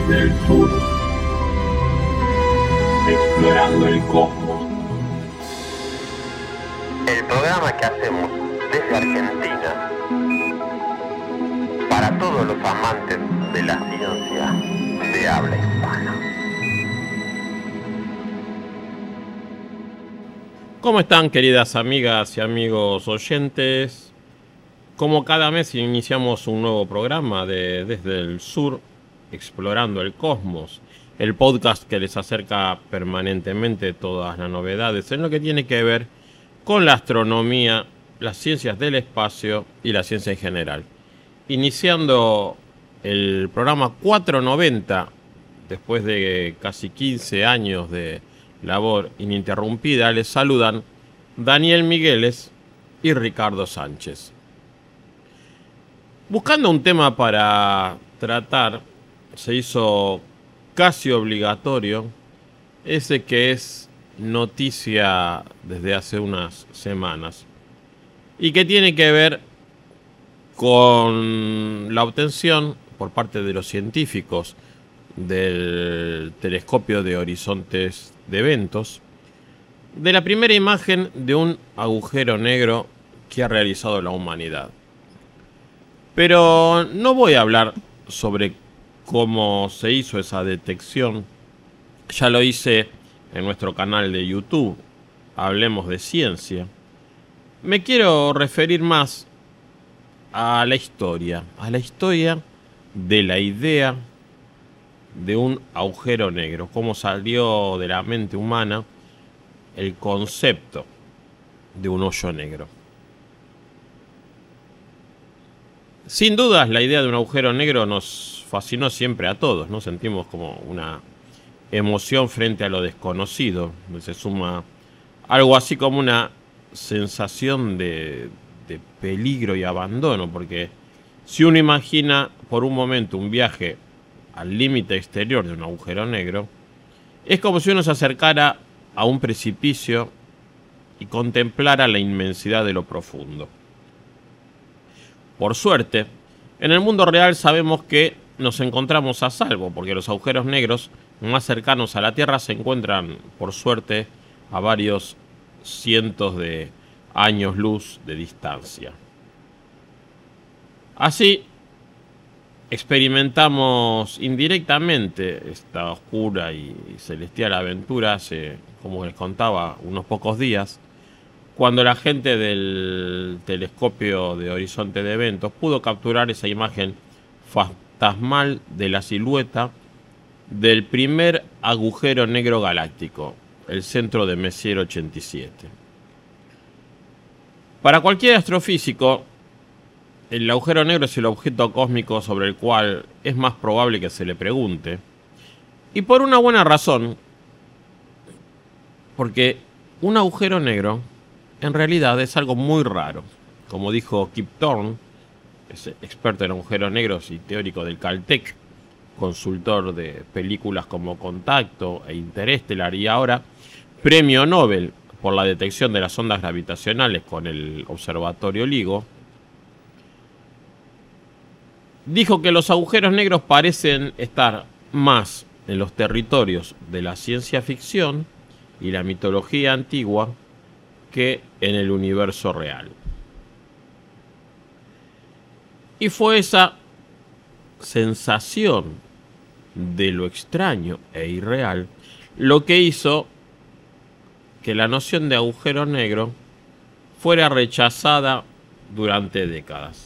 desde el sur, explorando el cosmos. El programa que hacemos desde Argentina para todos los amantes de la ciencia de habla hispana. ¿Cómo están, queridas amigas y amigos oyentes? Como cada mes iniciamos un nuevo programa de Desde el Sur, Explorando el Cosmos, el podcast que les acerca permanentemente todas las novedades en lo que tiene que ver con la astronomía, las ciencias del espacio y la ciencia en general. Iniciando el programa 490, después de casi 15 años de labor ininterrumpida, les saludan Daniel Migueles y Ricardo Sánchez. Buscando un tema para tratar, se hizo casi obligatorio ese que es noticia desde hace unas semanas y que tiene que ver con la obtención por parte de los científicos del telescopio de horizontes de eventos de la primera imagen de un agujero negro que ha realizado la humanidad. Pero no voy a hablar sobre cómo se hizo esa detección. Ya lo hice en nuestro canal de YouTube, Hablemos de Ciencia. Me quiero referir más a la historia de la idea de un agujero negro, cómo salió de la mente humana el concepto de un hoyo negro. Sin dudas, la idea de un agujero negro nos fascinó siempre a todos, ¿no? Sentimos como una emoción frente a lo desconocido. Se suma algo así como una sensación de peligro y abandono, porque si uno imagina por un momento un viaje al límite exterior de un agujero negro, es como si uno se acercara a un precipicio y contemplara la inmensidad de lo profundo. Por suerte, en el mundo real sabemos que nos encontramos a salvo, porque los agujeros negros más cercanos a la Tierra se encuentran, por suerte, a varios cientos de años luz de distancia. Así, experimentamos indirectamente esta oscura y celestial aventura hace, como les contaba, unos pocos días, cuando la gente del telescopio de horizonte de eventos pudo capturar esa imagen fantasmal de la silueta del primer agujero negro galáctico, el centro de Messier 87. Para cualquier astrofísico, el agujero negro es el objeto cósmico sobre el cual es más probable que se le pregunte, y por una buena razón, porque un agujero negro en realidad es algo muy raro. Como dijo Kip Thorne, es experto en agujeros negros y teórico del Caltech, consultor de películas como Contacto e Interestelar, y ahora premio Nobel por la detección de las ondas gravitacionales con el observatorio LIGO, dijo que los agujeros negros parecen estar más en los territorios de la ciencia ficción y la mitología antigua que en el universo real. Y fue esa sensación de lo extraño e irreal lo que hizo que la noción de agujero negro fuera rechazada durante décadas.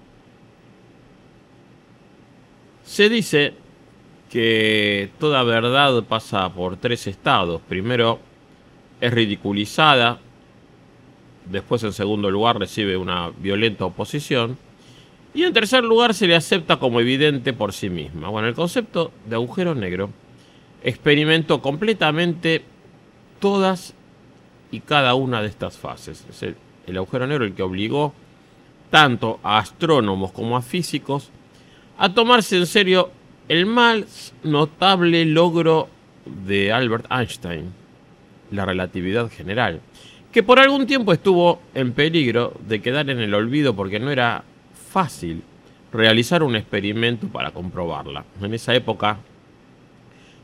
Se dice que toda verdad pasa por tres estados. Primero es ridiculizada, después en segundo lugar recibe una violenta oposición y en tercer lugar se le acepta como evidente por sí misma. Bueno, el concepto de agujero negro experimentó completamente todas y cada una de estas fases. Es el agujero negro el que obligó tanto a astrónomos como a físicos a tomarse en serio el más notable logro de Albert Einstein, la relatividad general, que por algún tiempo estuvo en peligro de quedar en el olvido porque no era fácil realizar un experimento para comprobarla. En esa época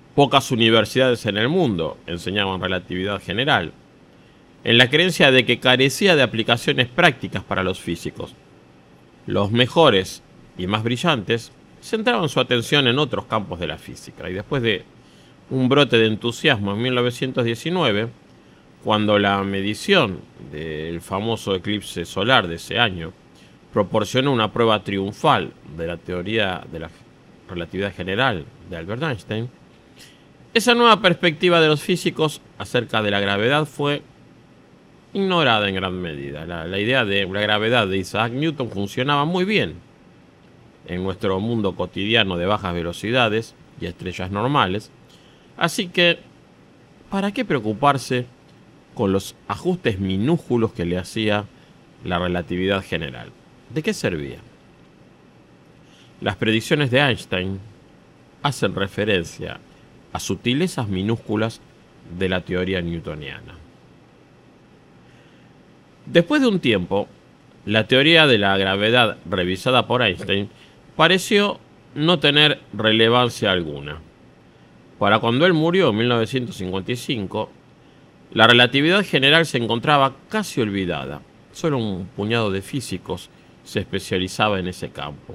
Pocas universidades en el mundo enseñaban relatividad general, en la creencia de que carecía de aplicaciones prácticas para los físicos. Los mejores y más brillantes centraban su atención en otros campos de la física, y después de un brote de entusiasmo en 1919, cuando la medición del famoso eclipse solar de ese año proporcionó una prueba triunfal de la teoría de la relatividad general de Albert Einstein, esa nueva perspectiva de los físicos acerca de la gravedad fue ignorada en gran medida. La idea de la gravedad de Isaac Newton funcionaba muy bien en nuestro mundo cotidiano de bajas velocidades y estrellas normales, así que ¿para qué preocuparse con los ajustes minúsculos que le hacía la relatividad general? ¿De qué servía? Las predicciones de Einstein hacen referencia a sutilezas minúsculas de la teoría newtoniana. Después de un tiempo, la teoría de la gravedad revisada por Einstein pareció no tener relevancia alguna. Para cuando él murió en 1955, la relatividad general se encontraba casi olvidada. Solo un puñado de físicos se especializaba en ese campo.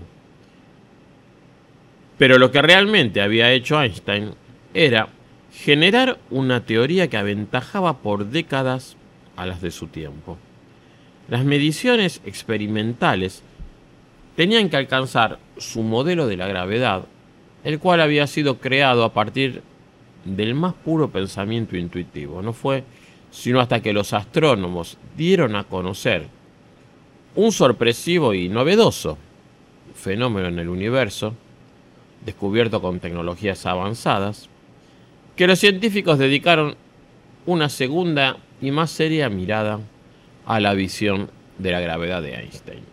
Pero lo que realmente había hecho Einstein era generar una teoría que aventajaba por décadas a las de su tiempo. Las mediciones experimentales tenían que alcanzar su modelo de la gravedad, el cual había sido creado a partir del más puro pensamiento intuitivo. No fue sino hasta que los astrónomos dieron a conocer un sorpresivo y novedoso fenómeno en el universo, descubierto con tecnologías avanzadas, que los científicos dedicaron una segunda y más seria mirada a la visión de la gravedad de Einstein.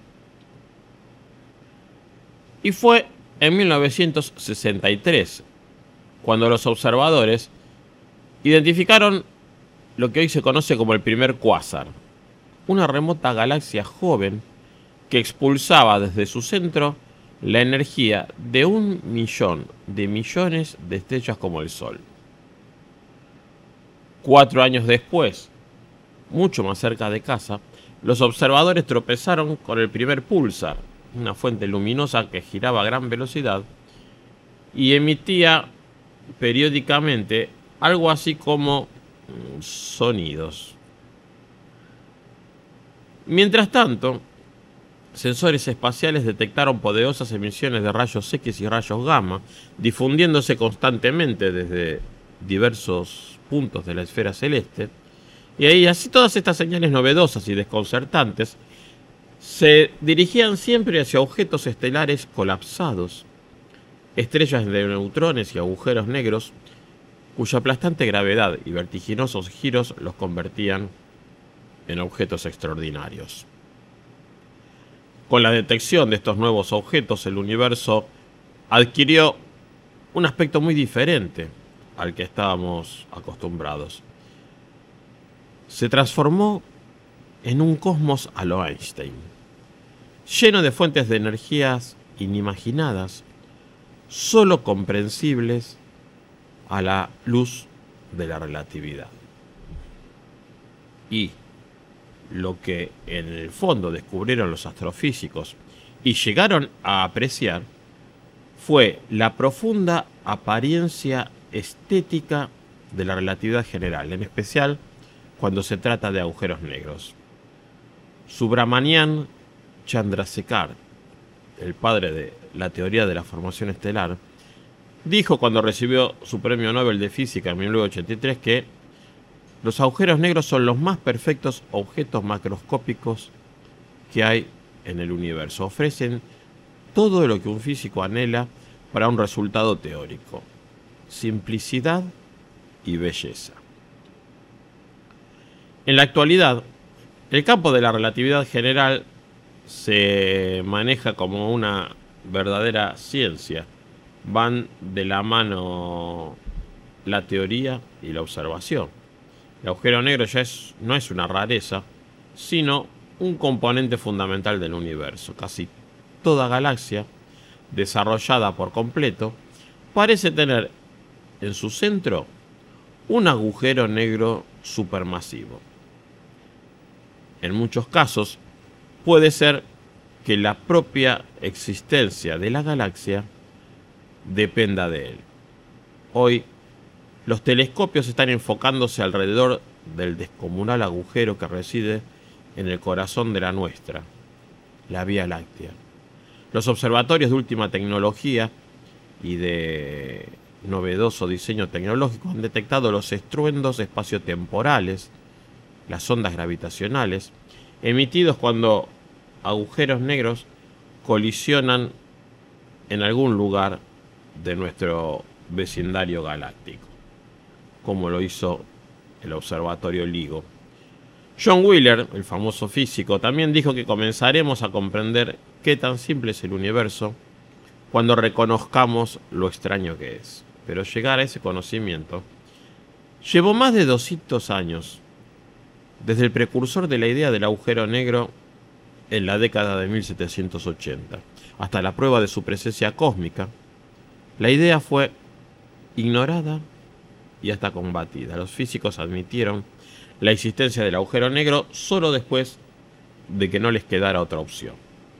Y fue en 1963 cuando los observadores identificaron lo que hoy se conoce como el primer cuásar, una remota galaxia joven que expulsaba desde su centro la energía de 1.000.000 de millones de estrellas como el Sol. 4 años después, mucho más cerca de casa, los observadores tropezaron con el primer púlsar, una fuente luminosa que giraba a gran velocidad y emitía periódicamente algo así como sonidos. Mientras tanto, sensores espaciales detectaron poderosas emisiones de rayos X y rayos gamma, difundiéndose constantemente desde diversos puntos de la esfera celeste, y ahí así todas estas señales novedosas y desconcertantes se dirigían siempre hacia objetos estelares colapsados, estrellas de neutrones y agujeros negros, cuya aplastante gravedad y vertiginosos giros los convertían en objetos extraordinarios. Con la detección de estos nuevos objetos, el universo adquirió un aspecto muy diferente al que estábamos acostumbrados. Se transformó en un cosmos a lo Einstein, lleno de fuentes de energías inimaginadas, solo comprensibles a la luz de la relatividad. Y lo que en el fondo descubrieron los astrofísicos y llegaron a apreciar fue la profunda apariencia estética de la relatividad general, en especial cuando se trata de agujeros negros. Subrahmanyan Chandrasekhar, el padre de la teoría de la formación estelar, dijo cuando recibió su premio Nobel de Física en 1983 que los agujeros negros son los más perfectos objetos macroscópicos que hay en el universo. Ofrecen todo lo que un físico anhela para un resultado teórico: simplicidad y belleza. En la actualidad, el campo de la relatividad general se maneja como una verdadera ciencia. Van de la mano la teoría y la observación. El agujero negro ya no es una rareza, sino un componente fundamental del universo. Casi toda galaxia, desarrollada por completo, parece tener en su centro un agujero negro supermasivo. En muchos casos puede ser que la propia existencia de la galaxia dependa de él. Hoy, los telescopios están enfocándose alrededor del descomunal agujero que reside en el corazón de la nuestra, la Vía Láctea. Los observatorios de última tecnología y de novedoso diseño tecnológico han detectado los estruendos espaciotemporales, las ondas gravitacionales, emitidos cuando agujeros negros colisionan en algún lugar de nuestro vecindario galáctico, como lo hizo el observatorio LIGO. John Wheeler, el famoso físico, también dijo que comenzaremos a comprender qué tan simple es el universo cuando reconozcamos lo extraño que es. Pero llegar a ese conocimiento llevó más de 200 años, desde el precursor de la idea del agujero negro en la década de 1780, hasta la prueba de su presencia cósmica. La idea fue ignorada y hasta combatida. Los físicos admitieron la existencia del agujero negro solo después de que no les quedara otra opción.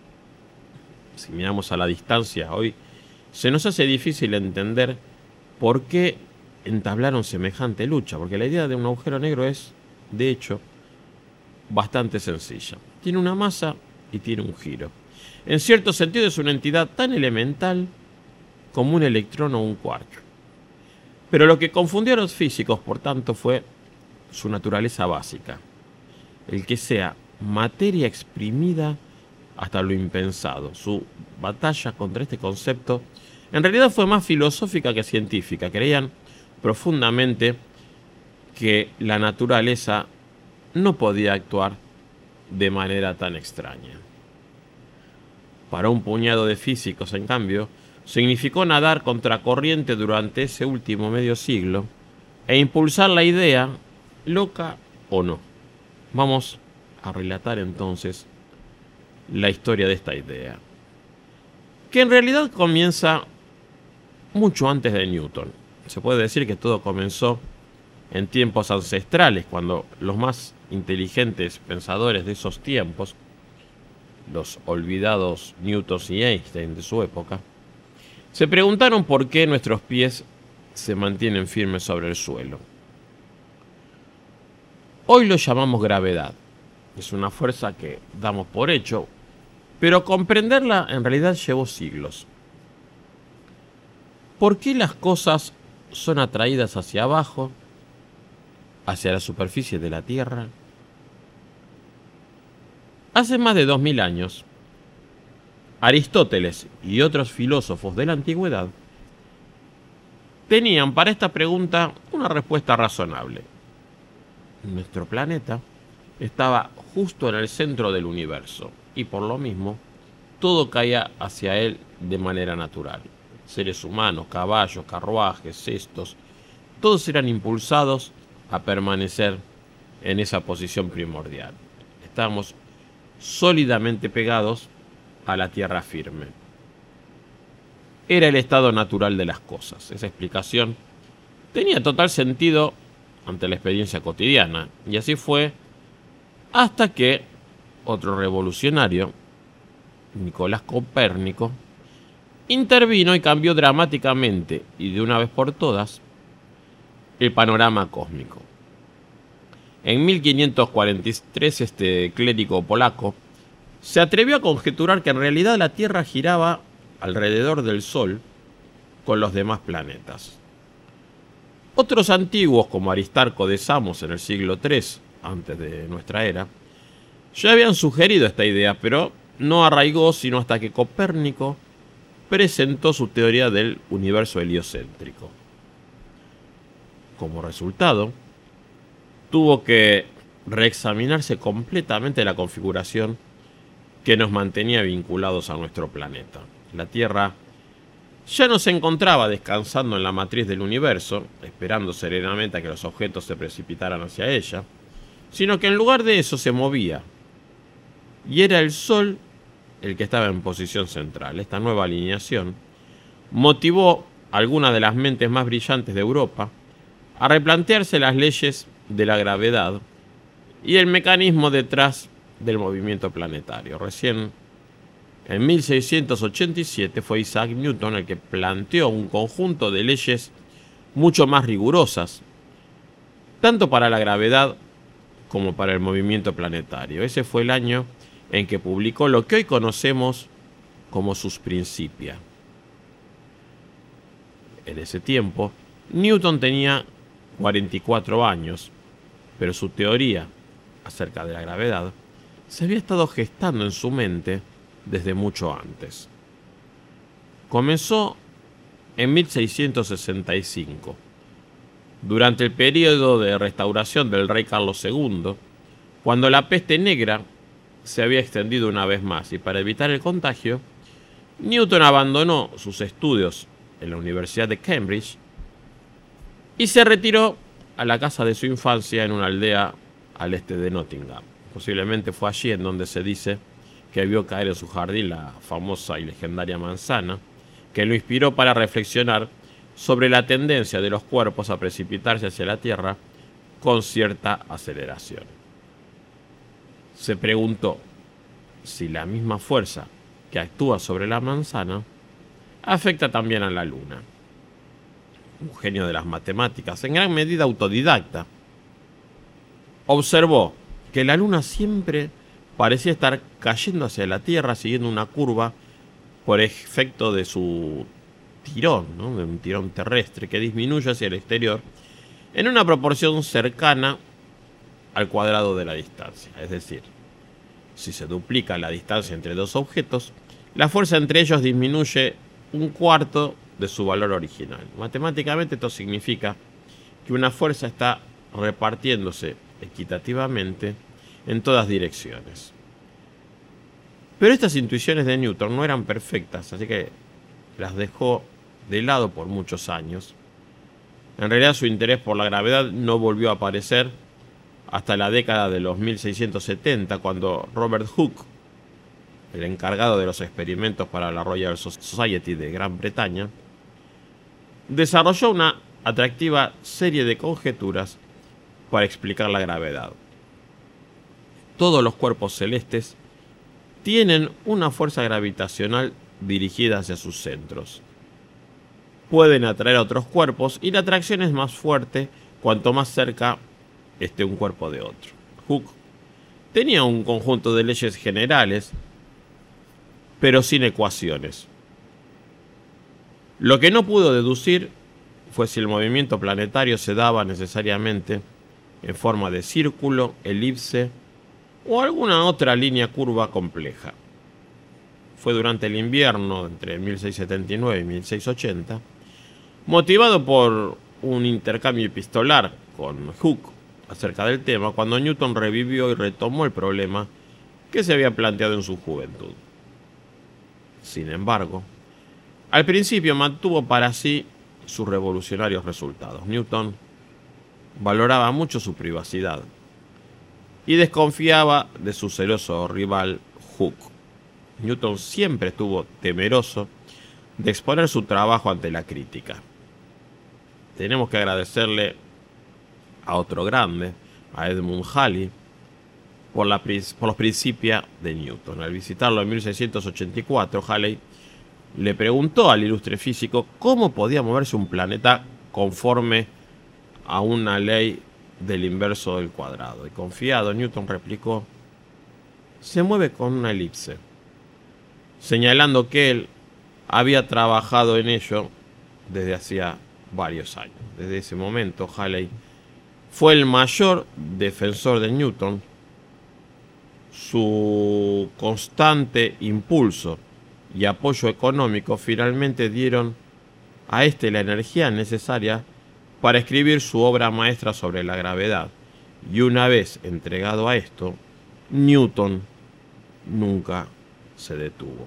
Si miramos a la distancia hoy, se nos hace difícil entender por qué entablaron semejante lucha, porque la idea de un agujero negro es, de hecho, bastante sencilla. Tiene una masa y tiene un giro. En cierto sentido es una entidad tan elemental como un electrón o un quark. Pero lo que confundió a los físicos, por tanto, fue su naturaleza básica, el que sea materia exprimida hasta lo impensado. Su batalla contra este concepto en realidad fue más filosófica que científica. Creían profundamente que la naturaleza no podía actuar de manera tan extraña. Para un puñado de físicos, en cambio, significó nadar contracorriente durante ese último medio siglo e impulsar la idea, loca o no. Vamos a relatar entonces la historia de esta idea, que en realidad comienza mucho antes de Newton. Se puede decir que todo comenzó en tiempos ancestrales, cuando los más inteligentes pensadores de esos tiempos, los olvidados Newton y Einstein de su época, se preguntaron por qué nuestros pies se mantienen firmes sobre el suelo. Hoy lo llamamos gravedad. Es una fuerza que damos por hecho, pero comprenderla en realidad llevó siglos. ¿Por qué las cosas son atraídas hacia abajo, hacia la superficie de la Tierra? Hace más de 2000 años, Aristóteles y otros filósofos de la antigüedad tenían para esta pregunta una respuesta razonable. Nuestro planeta estaba justo en el centro del universo y por lo mismo todo caía hacia él de manera natural. Seres humanos, caballos, carruajes, cestos, todos eran impulsados a permanecer en esa posición primordial. Estábamos sólidamente pegados a la tierra firme. Era el estado natural de las cosas. Esa explicación tenía total sentido ante la experiencia cotidiana, y así fue hasta que otro revolucionario, Nicolás Copérnico, intervino y cambió dramáticamente y de una vez por todas el panorama cósmico. En 1543 este clérigo polaco se atrevió a conjeturar que en realidad la Tierra giraba alrededor del Sol con los demás planetas. Otros antiguos, como Aristarco de Samos en el siglo III antes de nuestra era, ya habían sugerido esta idea, pero no arraigó sino hasta que Copérnico presentó su teoría del universo heliocéntrico. Como resultado, tuvo que reexaminarse completamente la configuración que nos mantenía vinculados a nuestro planeta. La Tierra ya no se encontraba descansando en la matriz del universo, esperando serenamente a que los objetos se precipitaran hacia ella, sino que en lugar de eso se movía, y era el Sol el que estaba en posición central. Esta nueva alineación motivó algunas de las mentes más brillantes de Europa a replantearse las leyes de la gravedad y el mecanismo detrás del movimiento planetario. Recién en 1687 fue Isaac Newton el que planteó un conjunto de leyes mucho más rigurosas, tanto para la gravedad como para el movimiento planetario. Ese fue el año en que publicó lo que hoy conocemos como sus Principia. En ese tiempo, Newton tenía 44 años, pero su teoría acerca de la gravedad se había estado gestando en su mente desde mucho antes. Comenzó en 1665, durante el periodo de restauración del rey Carlos II, cuando la peste negra se había extendido una vez más, y para evitar el contagio, Newton abandonó sus estudios en la Universidad de Cambridge y se retiró a la casa de su infancia en una aldea al este de Nottingham. Posiblemente fue allí en donde se dice que vio caer en su jardín la famosa y legendaria manzana, que lo inspiró para reflexionar sobre la tendencia de los cuerpos a precipitarse hacia la Tierra con cierta aceleración. Se preguntó si la misma fuerza que actúa sobre la manzana afecta también a la Luna. Un genio de las matemáticas, en gran medida autodidacta, observó que la Luna siempre parecía estar cayendo hacia la Tierra siguiendo una curva por efecto de su tirón, ¿no? De un tirón terrestre que disminuye hacia el exterior en una proporción cercana al cuadrado de la distancia. Es decir, si se duplica la distancia entre dos objetos, la fuerza entre ellos disminuye un cuarto de su valor original. Matemáticamente esto significa que una fuerza está repartiéndose equitativamente en todas direcciones. Pero estas intuiciones de Newton no eran perfectas, así que las dejó de lado por muchos años. En realidad su interés por la gravedad no volvió a aparecer hasta la década de los 1670, cuando Robert Hooke, el encargado de los experimentos para la Royal Society de Gran Bretaña, desarrolló una atractiva serie de conjeturas para explicar la gravedad. Todos los cuerpos celestes tienen una fuerza gravitacional dirigida hacia sus centros. Pueden atraer a otros cuerpos y la atracción es más fuerte cuanto más cerca esté un cuerpo de otro. Hooke tenía un conjunto de leyes generales, pero sin ecuaciones. Lo que no pudo deducir fue si el movimiento planetario se daba necesariamente en forma de círculo, elipse o alguna otra línea curva compleja. Fue durante el invierno entre 1679 y 1680, motivado por un intercambio epistolar con Hooke acerca del tema, cuando Newton revivió y retomó el problema que se había planteado en su juventud. Sin embargo, al principio mantuvo para sí sus revolucionarios resultados. Newton valoraba mucho su privacidad y desconfiaba de su celoso rival Hooke. Newton siempre estuvo temeroso de exponer su trabajo ante la crítica. Tenemos que agradecerle a otro grande, a Edmund Halley, por los Principia de Newton. Al visitarlo en 1684, Halley le preguntó al ilustre físico cómo podía moverse un planeta conforme a una ley del inverso del cuadrado. Y confiado, Newton replicó: se mueve con una elipse, señalando que él había trabajado en ello desde hacía varios años. Desde ese momento, Halley fue el mayor defensor de Newton. Su constante impulso y apoyo económico finalmente dieron a este la energía necesaria para escribir su obra maestra sobre la gravedad. Y una vez entregado a esto, Newton nunca se detuvo.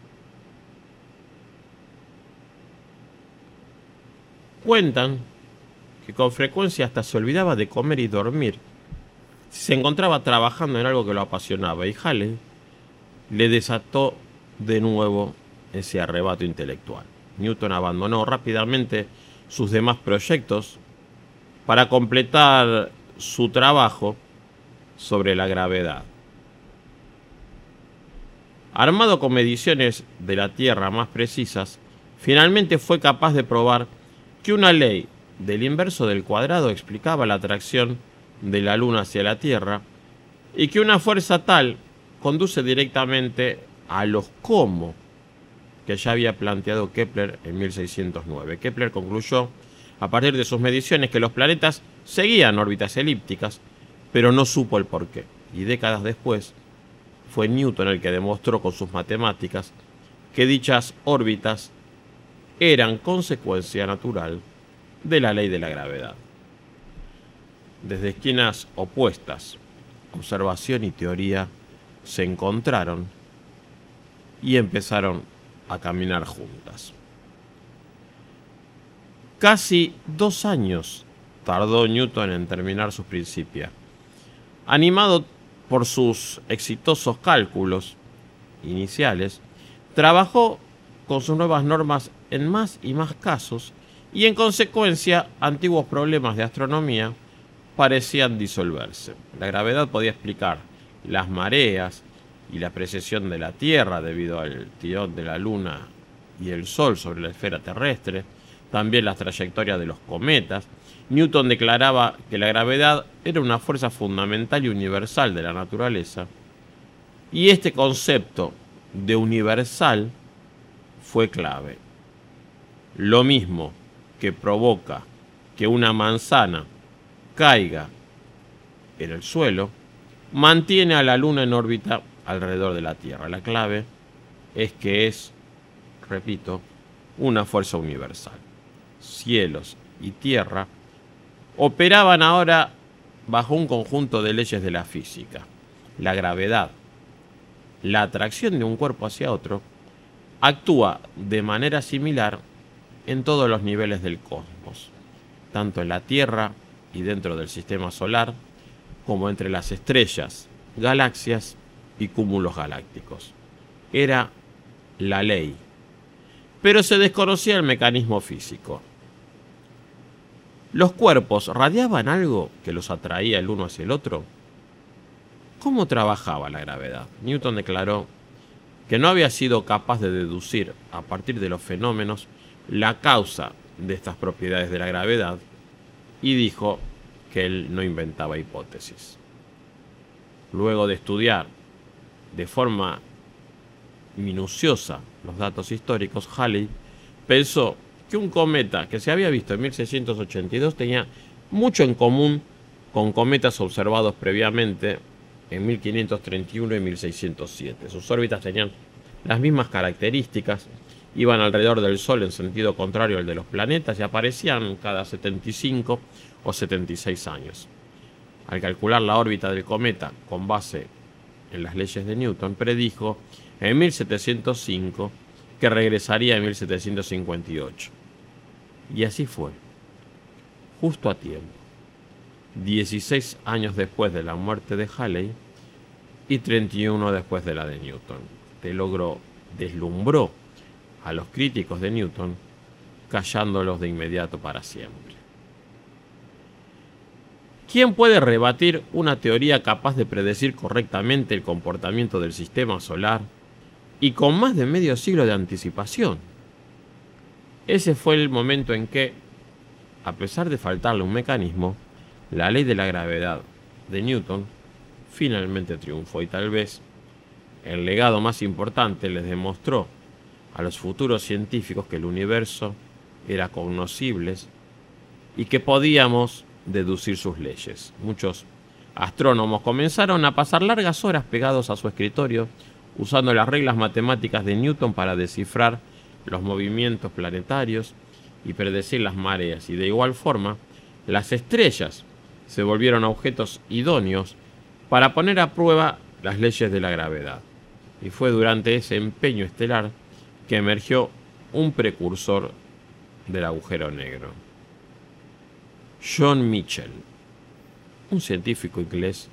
Cuentan que con frecuencia hasta se olvidaba de comer y dormir si se encontraba trabajando en algo que lo apasionaba, y Halley le desató de nuevo ese arrebato intelectual. Newton abandonó rápidamente sus demás proyectos para completar su trabajo sobre la gravedad. Armado con mediciones de la Tierra más precisas, finalmente fue capaz de probar que una ley del inverso del cuadrado explicaba la atracción de la Luna hacia la Tierra y que una fuerza tal conduce directamente a los cómo que ya había planteado Kepler en 1609. Kepler concluyó, a partir de sus mediciones, que los planetas seguían órbitas elípticas, pero no supo el porqué. Y décadas después, fue Newton el que demostró con sus matemáticas que dichas órbitas eran consecuencia natural de la ley de la gravedad. Desde esquinas opuestas, observación y teoría se encontraron y empezaron a caminar juntas. Casi 2 años tardó Newton en terminar sus Principia. Animado por sus exitosos cálculos iniciales, trabajó con sus nuevas normas en más y más casos y en consecuencia antiguos problemas de astronomía parecían disolverse. La gravedad podía explicar las mareas y la precesión de la Tierra debido al tirón de la Luna y el Sol sobre la esfera terrestre, también las trayectorias de los cometas. Newton declaraba que la gravedad era una fuerza fundamental y universal de la naturaleza, y este concepto de universal fue clave. Lo mismo que provoca que una manzana caiga en el suelo, mantiene a la Luna en órbita alrededor de la Tierra. La clave es que es, repito, una fuerza universal. Cielos y tierra operaban ahora bajo un conjunto de leyes de la física. La gravedad, la atracción de un cuerpo hacia otro, actúa de manera similar en todos los niveles del cosmos, tanto en la Tierra y dentro del sistema solar, como entre las estrellas, galaxias y cúmulos galácticos. Era la ley, pero se desconocía el mecanismo físico. ¿Los cuerpos radiaban algo que los atraía el uno hacia el otro? ¿Cómo trabajaba la gravedad? Newton declaró que no había sido capaz de deducir, a partir de los fenómenos, la causa de estas propiedades de la gravedad, y dijo que él no inventaba hipótesis. Luego de estudiar de forma minuciosa los datos históricos, Halley pensó que un cometa que se había visto en 1682 tenía mucho en común con cometas observados previamente en 1531 y 1607. Sus órbitas tenían las mismas características, iban alrededor del Sol en sentido contrario al de los planetas y aparecían cada 75 o 76 años. Al calcular la órbita del cometa con base en las leyes de Newton, predijo en 1705 que regresaría en 1758. Y así fue, justo a tiempo, 16 años después de la muerte de Halley y 31 después de la de Newton. Este logro deslumbró a los críticos de Newton, callándolos de inmediato para siempre. ¿Quién puede rebatir una teoría capaz de predecir correctamente el comportamiento del sistema solar y con más de medio siglo de anticipación? Ese fue el momento en que, a pesar de faltarle un mecanismo, la ley de la gravedad de Newton finalmente triunfó, y tal vez el legado más importante les demostró a los futuros científicos que el universo era cognoscible y que podíamos deducir sus leyes. Muchos astrónomos comenzaron a pasar largas horas pegados a su escritorio usando las reglas matemáticas de Newton para descifrar los movimientos planetarios y predecir las mareas, y de igual forma las estrellas se volvieron objetos idóneos para poner a prueba las leyes de la gravedad. Y fue durante ese empeño estelar que emergió un precursor del agujero negro. John Michell, un científico inglés,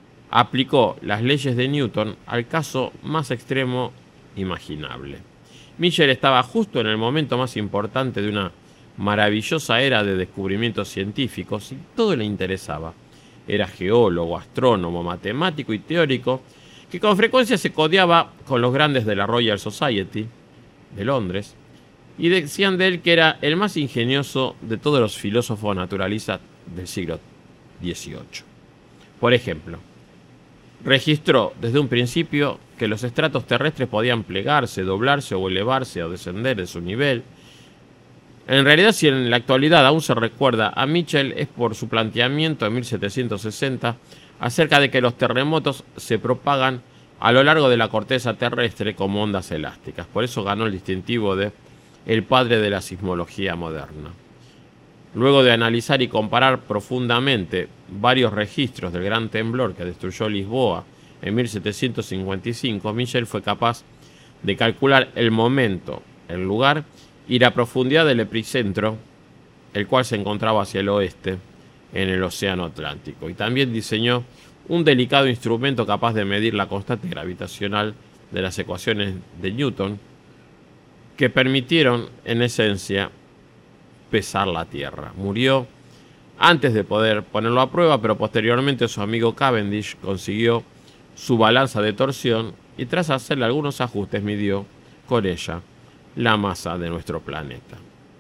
aplicó las leyes de Newton al caso más extremo imaginable. Michel estaba justo en el momento más importante de una maravillosa era de descubrimientos científicos y todo le interesaba. Era geólogo, astrónomo, matemático y teórico, que con frecuencia se codeaba con los grandes de la Royal Society de Londres, y decían de él que era el más ingenioso de todos los filósofos naturalistas del siglo XVIII. Por ejemplo, registró desde un principio que los estratos terrestres podían plegarse, doblarse o elevarse o descender de su nivel. En realidad, si en la actualidad aún se recuerda a Michel, es por su planteamiento en 1760 acerca de que los terremotos se propagan a lo largo de la corteza terrestre como ondas elásticas. Por eso ganó el distintivo de el padre de la sismología moderna. Luego de analizar y comparar profundamente varios registros del gran temblor que destruyó Lisboa en 1755, Michel fue capaz de calcular el momento, el lugar y la profundidad del epicentro, el cual se encontraba hacia el oeste en el Océano Atlántico. Y también diseñó un delicado instrumento capaz de medir la constante gravitacional de las ecuaciones de Newton, que permitieron, en esencia, pesar la Tierra. Murió antes de poder ponerlo a prueba, pero posteriormente su amigo Cavendish consiguió su balanza de torsión y tras hacerle algunos ajustes midió con ella la masa de nuestro planeta.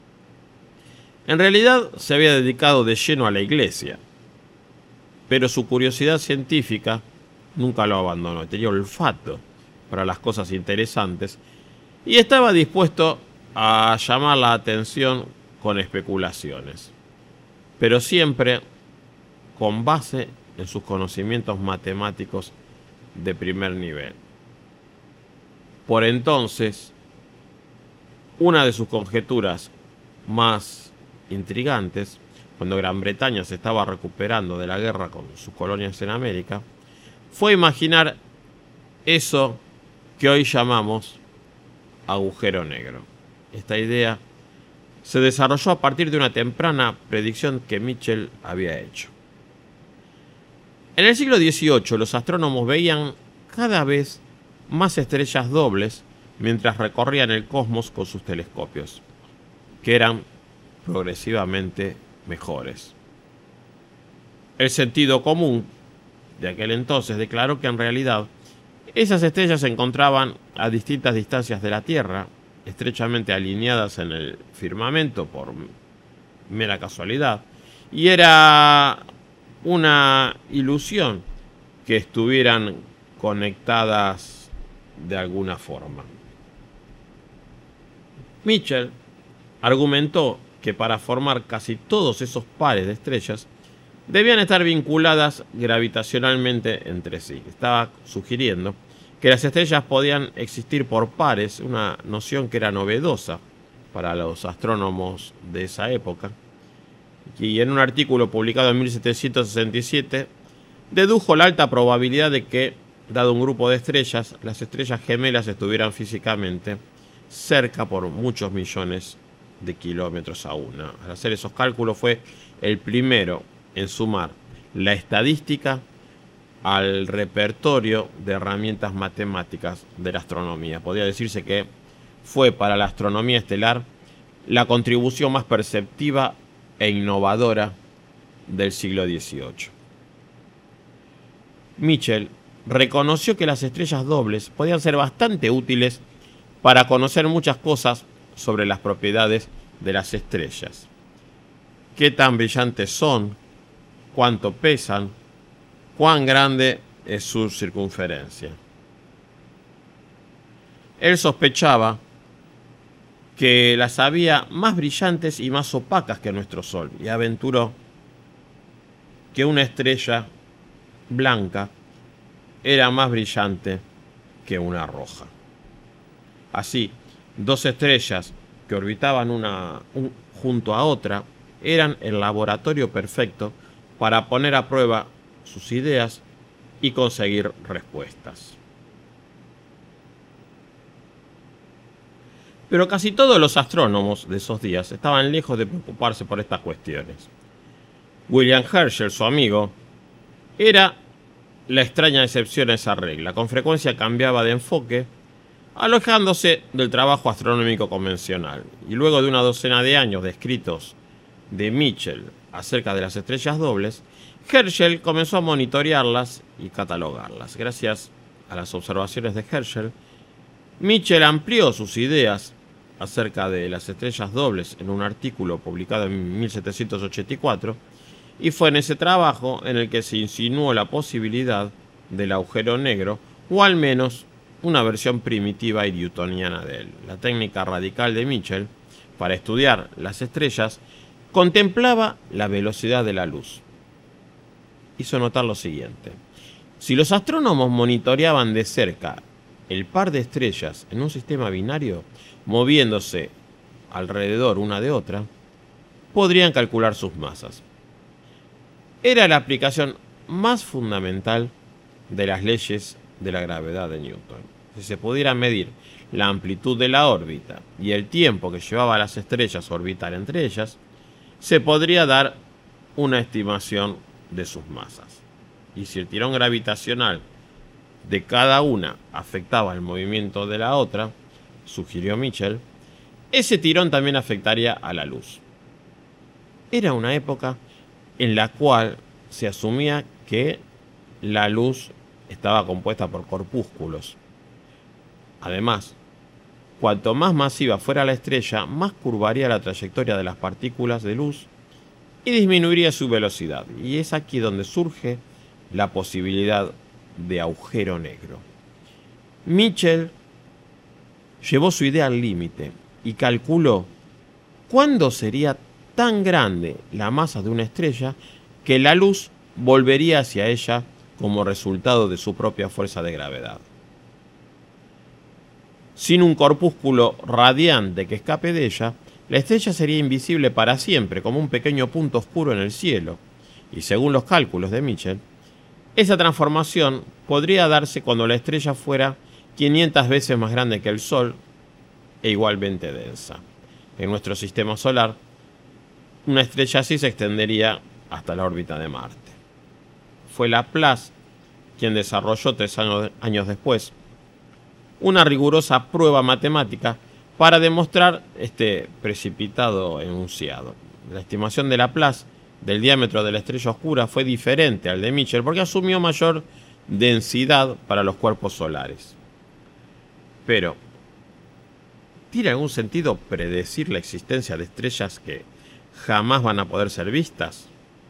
En realidad se había dedicado de lleno a la iglesia, pero su curiosidad científica nunca lo abandonó. Tenía olfato para las cosas interesantes y estaba dispuesto a llamar la atención con especulaciones, pero siempre con base en sus conocimientos matemáticos de primer nivel. Por entonces, una de sus conjeturas más intrigantes, cuando Gran Bretaña se estaba recuperando de la guerra con sus colonias en América, fue imaginar eso que hoy llamamos agujero negro. Esta idea se desarrolló a partir de una temprana predicción que Michel había hecho. En el siglo XVIII los astrónomos veían cada vez más estrellas dobles mientras recorrían el cosmos con sus telescopios, que eran progresivamente mejores. El sentido común de aquel entonces declaró que en realidad esas estrellas se encontraban a distintas distancias de la Tierra, estrechamente alineadas en el firmamento por mera casualidad, y era una ilusión que estuvieran conectadas de alguna forma. Michel argumentó que para formar casi todos esos pares de estrellas debían estar vinculadas gravitacionalmente entre sí. Estaba sugiriendo que las estrellas podían existir por pares, una noción que era novedosa para los astrónomos de esa época, y en un artículo publicado en 1767 dedujo la alta probabilidad de que, dado un grupo de estrellas, las estrellas gemelas estuvieran físicamente cerca por muchos millones de kilómetros a una. Al hacer esos cálculos fue el primero en sumar la estadística al repertorio de herramientas matemáticas de la astronomía. Podría decirse que fue para la astronomía estelar la contribución más perceptiva e innovadora del siglo XVIII. Michel reconoció que las estrellas dobles podían ser bastante útiles para conocer muchas cosas sobre las propiedades de las estrellas. Qué tan brillantes son, cuánto pesan, cuán grande es su circunferencia. Él sospechaba que las había más brillantes y más opacas que nuestro Sol, y aventuró que una estrella blanca era más brillante que una roja. Así, dos estrellas que orbitaban junto a otra eran el laboratorio perfecto para poner a prueba sus ideas y conseguir respuestas. Pero casi todos los astrónomos de esos días estaban lejos de preocuparse por estas cuestiones. William Herschel, su amigo, era la extraña excepción a esa regla. Con frecuencia cambiaba de enfoque, alejándose del trabajo astronómico convencional. Y luego de una docena de años de escritos de Michel acerca de las estrellas dobles, Herschel comenzó a monitorearlas y catalogarlas. Gracias a las observaciones de Herschel, Michel amplió sus ideas acerca de las estrellas dobles en un artículo publicado en 1784, y fue en ese trabajo en el que se insinuó la posibilidad del agujero negro, o al menos una versión primitiva y newtoniana de él. La técnica radical de Michel para estudiar las estrellas contemplaba la velocidad de la luz. Hizo notar lo siguiente: si los astrónomos monitoreaban de cerca el par de estrellas en un sistema binario moviéndose alrededor una de otra, podrían calcular sus masas. Era la aplicación más fundamental de las leyes de la gravedad de Newton. Si se pudiera medir la amplitud de la órbita y el tiempo que llevaba a las estrellas a orbitar entre ellas, se podría dar una estimación de sus masas. Y si el tirón gravitacional de cada una afectaba el movimiento de la otra, sugirió Michel, ese tirón también afectaría a la luz. Era una época en la cual se asumía que la luz estaba compuesta por corpúsculos. Además, cuanto más masiva fuera la estrella, más curvaría la trayectoria de las partículas de luz y disminuiría su velocidad. Y es aquí donde surge la posibilidad de agujero negro. Michel llevó su idea al límite y calculó cuándo sería tan grande la masa de una estrella que la luz volvería hacia ella como resultado de su propia fuerza de gravedad. Sin un corpúsculo radiante que escape de ella, la estrella sería invisible para siempre, como un pequeño punto oscuro en el cielo. Y según los cálculos de Michel, esa transformación podría darse cuando la estrella fuera 500 veces más grande que el Sol e igualmente densa. En nuestro sistema solar, una estrella así se extendería hasta la órbita de Marte. Fue Laplace quien desarrolló 3 años después una rigurosa prueba matemática para demostrar este precipitado enunciado. La estimación de Laplace del diámetro de la estrella oscura fue diferente al de Michel porque asumió mayor densidad para los cuerpos solares. Pero, ¿tiene algún sentido predecir la existencia de estrellas que jamás van a poder ser vistas?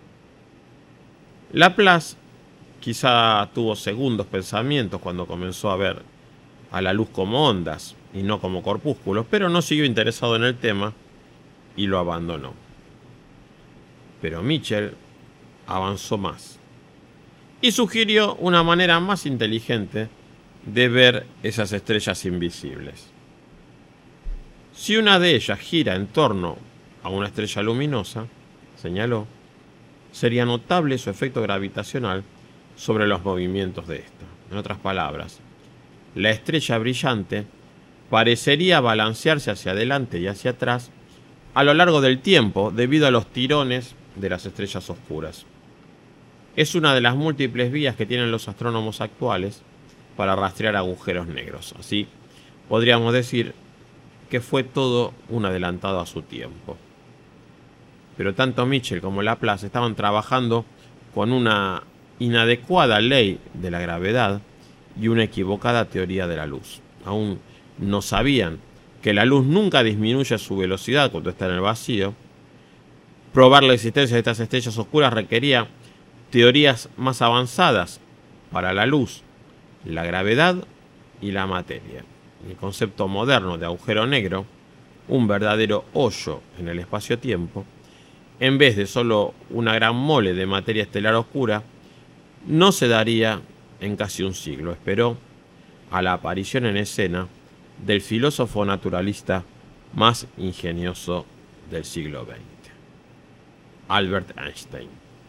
Laplace quizá tuvo segundos pensamientos cuando comenzó a ver a la luz como ondas y no como corpúsculos, pero no siguió interesado en el tema y lo abandonó. Pero Michel avanzó más y sugirió una manera más inteligente de ver esas estrellas invisibles. Si una de ellas gira en torno a una estrella luminosa, señaló, sería notable su efecto gravitacional sobre los movimientos de esta. En otras palabras, la estrella brillante parecería balancearse hacia adelante y hacia atrás a lo largo del tiempo debido a los tirones de las estrellas oscuras. Es una de las múltiples vías que tienen los astrónomos actuales para rastrear agujeros negros. Así, podríamos decir que fue todo un adelantado a su tiempo. Pero tanto Michel como Laplace estaban trabajando con una inadecuada ley de la gravedad y una equivocada teoría de la luz. Aún no sabían que la luz nunca disminuye su velocidad cuando está en el vacío. Probar la existencia de estas estrellas oscuras requería teorías más avanzadas para la luz, la gravedad y la materia. El concepto moderno de agujero negro, un verdadero hoyo en el espacio-tiempo, en vez de solo una gran mole de materia estelar oscura, no se daría en casi un siglo. Esperó a la aparición en escena del filósofo naturalista más ingenioso del siglo XX, Albert Einstein.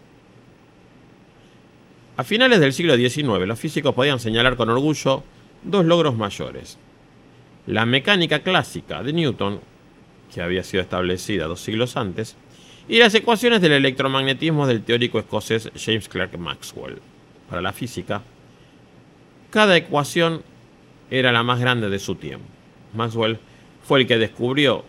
A finales del siglo XIX, los físicos podían señalar con orgullo dos logros mayores: la mecánica clásica de Newton, que había sido establecida 2 siglos antes, y las ecuaciones del electromagnetismo del teórico escocés James Clerk Maxwell. Para la física, cada ecuación era la más grande de su tiempo. Maxwell fue el que descubrió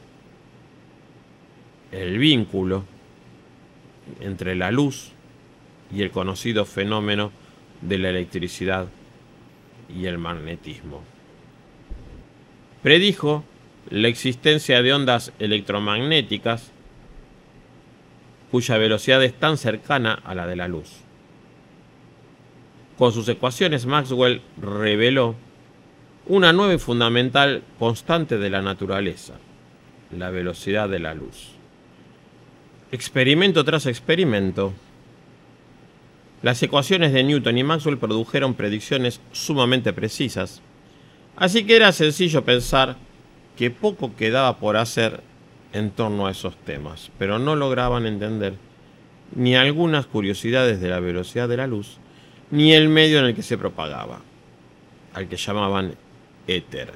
el vínculo entre la luz y el conocido fenómeno de la electricidad y el magnetismo. Predijo la existencia de ondas electromagnéticas cuya velocidad es tan cercana a la de la luz. Con sus ecuaciones, Maxwell reveló una nueva y fundamental constante de la naturaleza, la velocidad de la luz. Experimento tras experimento, las ecuaciones de Newton y Maxwell produjeron predicciones sumamente precisas, así que era sencillo pensar que poco quedaba por hacer en torno a esos temas, pero no lograban entender ni algunas curiosidades de la velocidad de la luz, ni el medio en el que se propagaba, al que llamaban éter.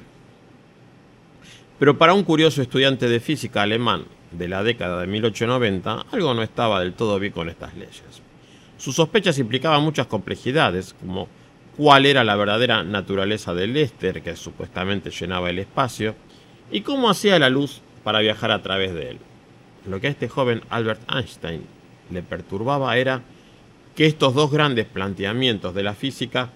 Pero para un curioso estudiante de física alemán de la década de 1890, algo no estaba del todo bien con estas leyes. Sus sospechas implicaban muchas complejidades, como cuál era la verdadera naturaleza del éter que supuestamente llenaba el espacio, y cómo hacía la luz para viajar a través de él. Lo que a este joven Albert Einstein le perturbaba era que estos dos grandes planteamientos de la física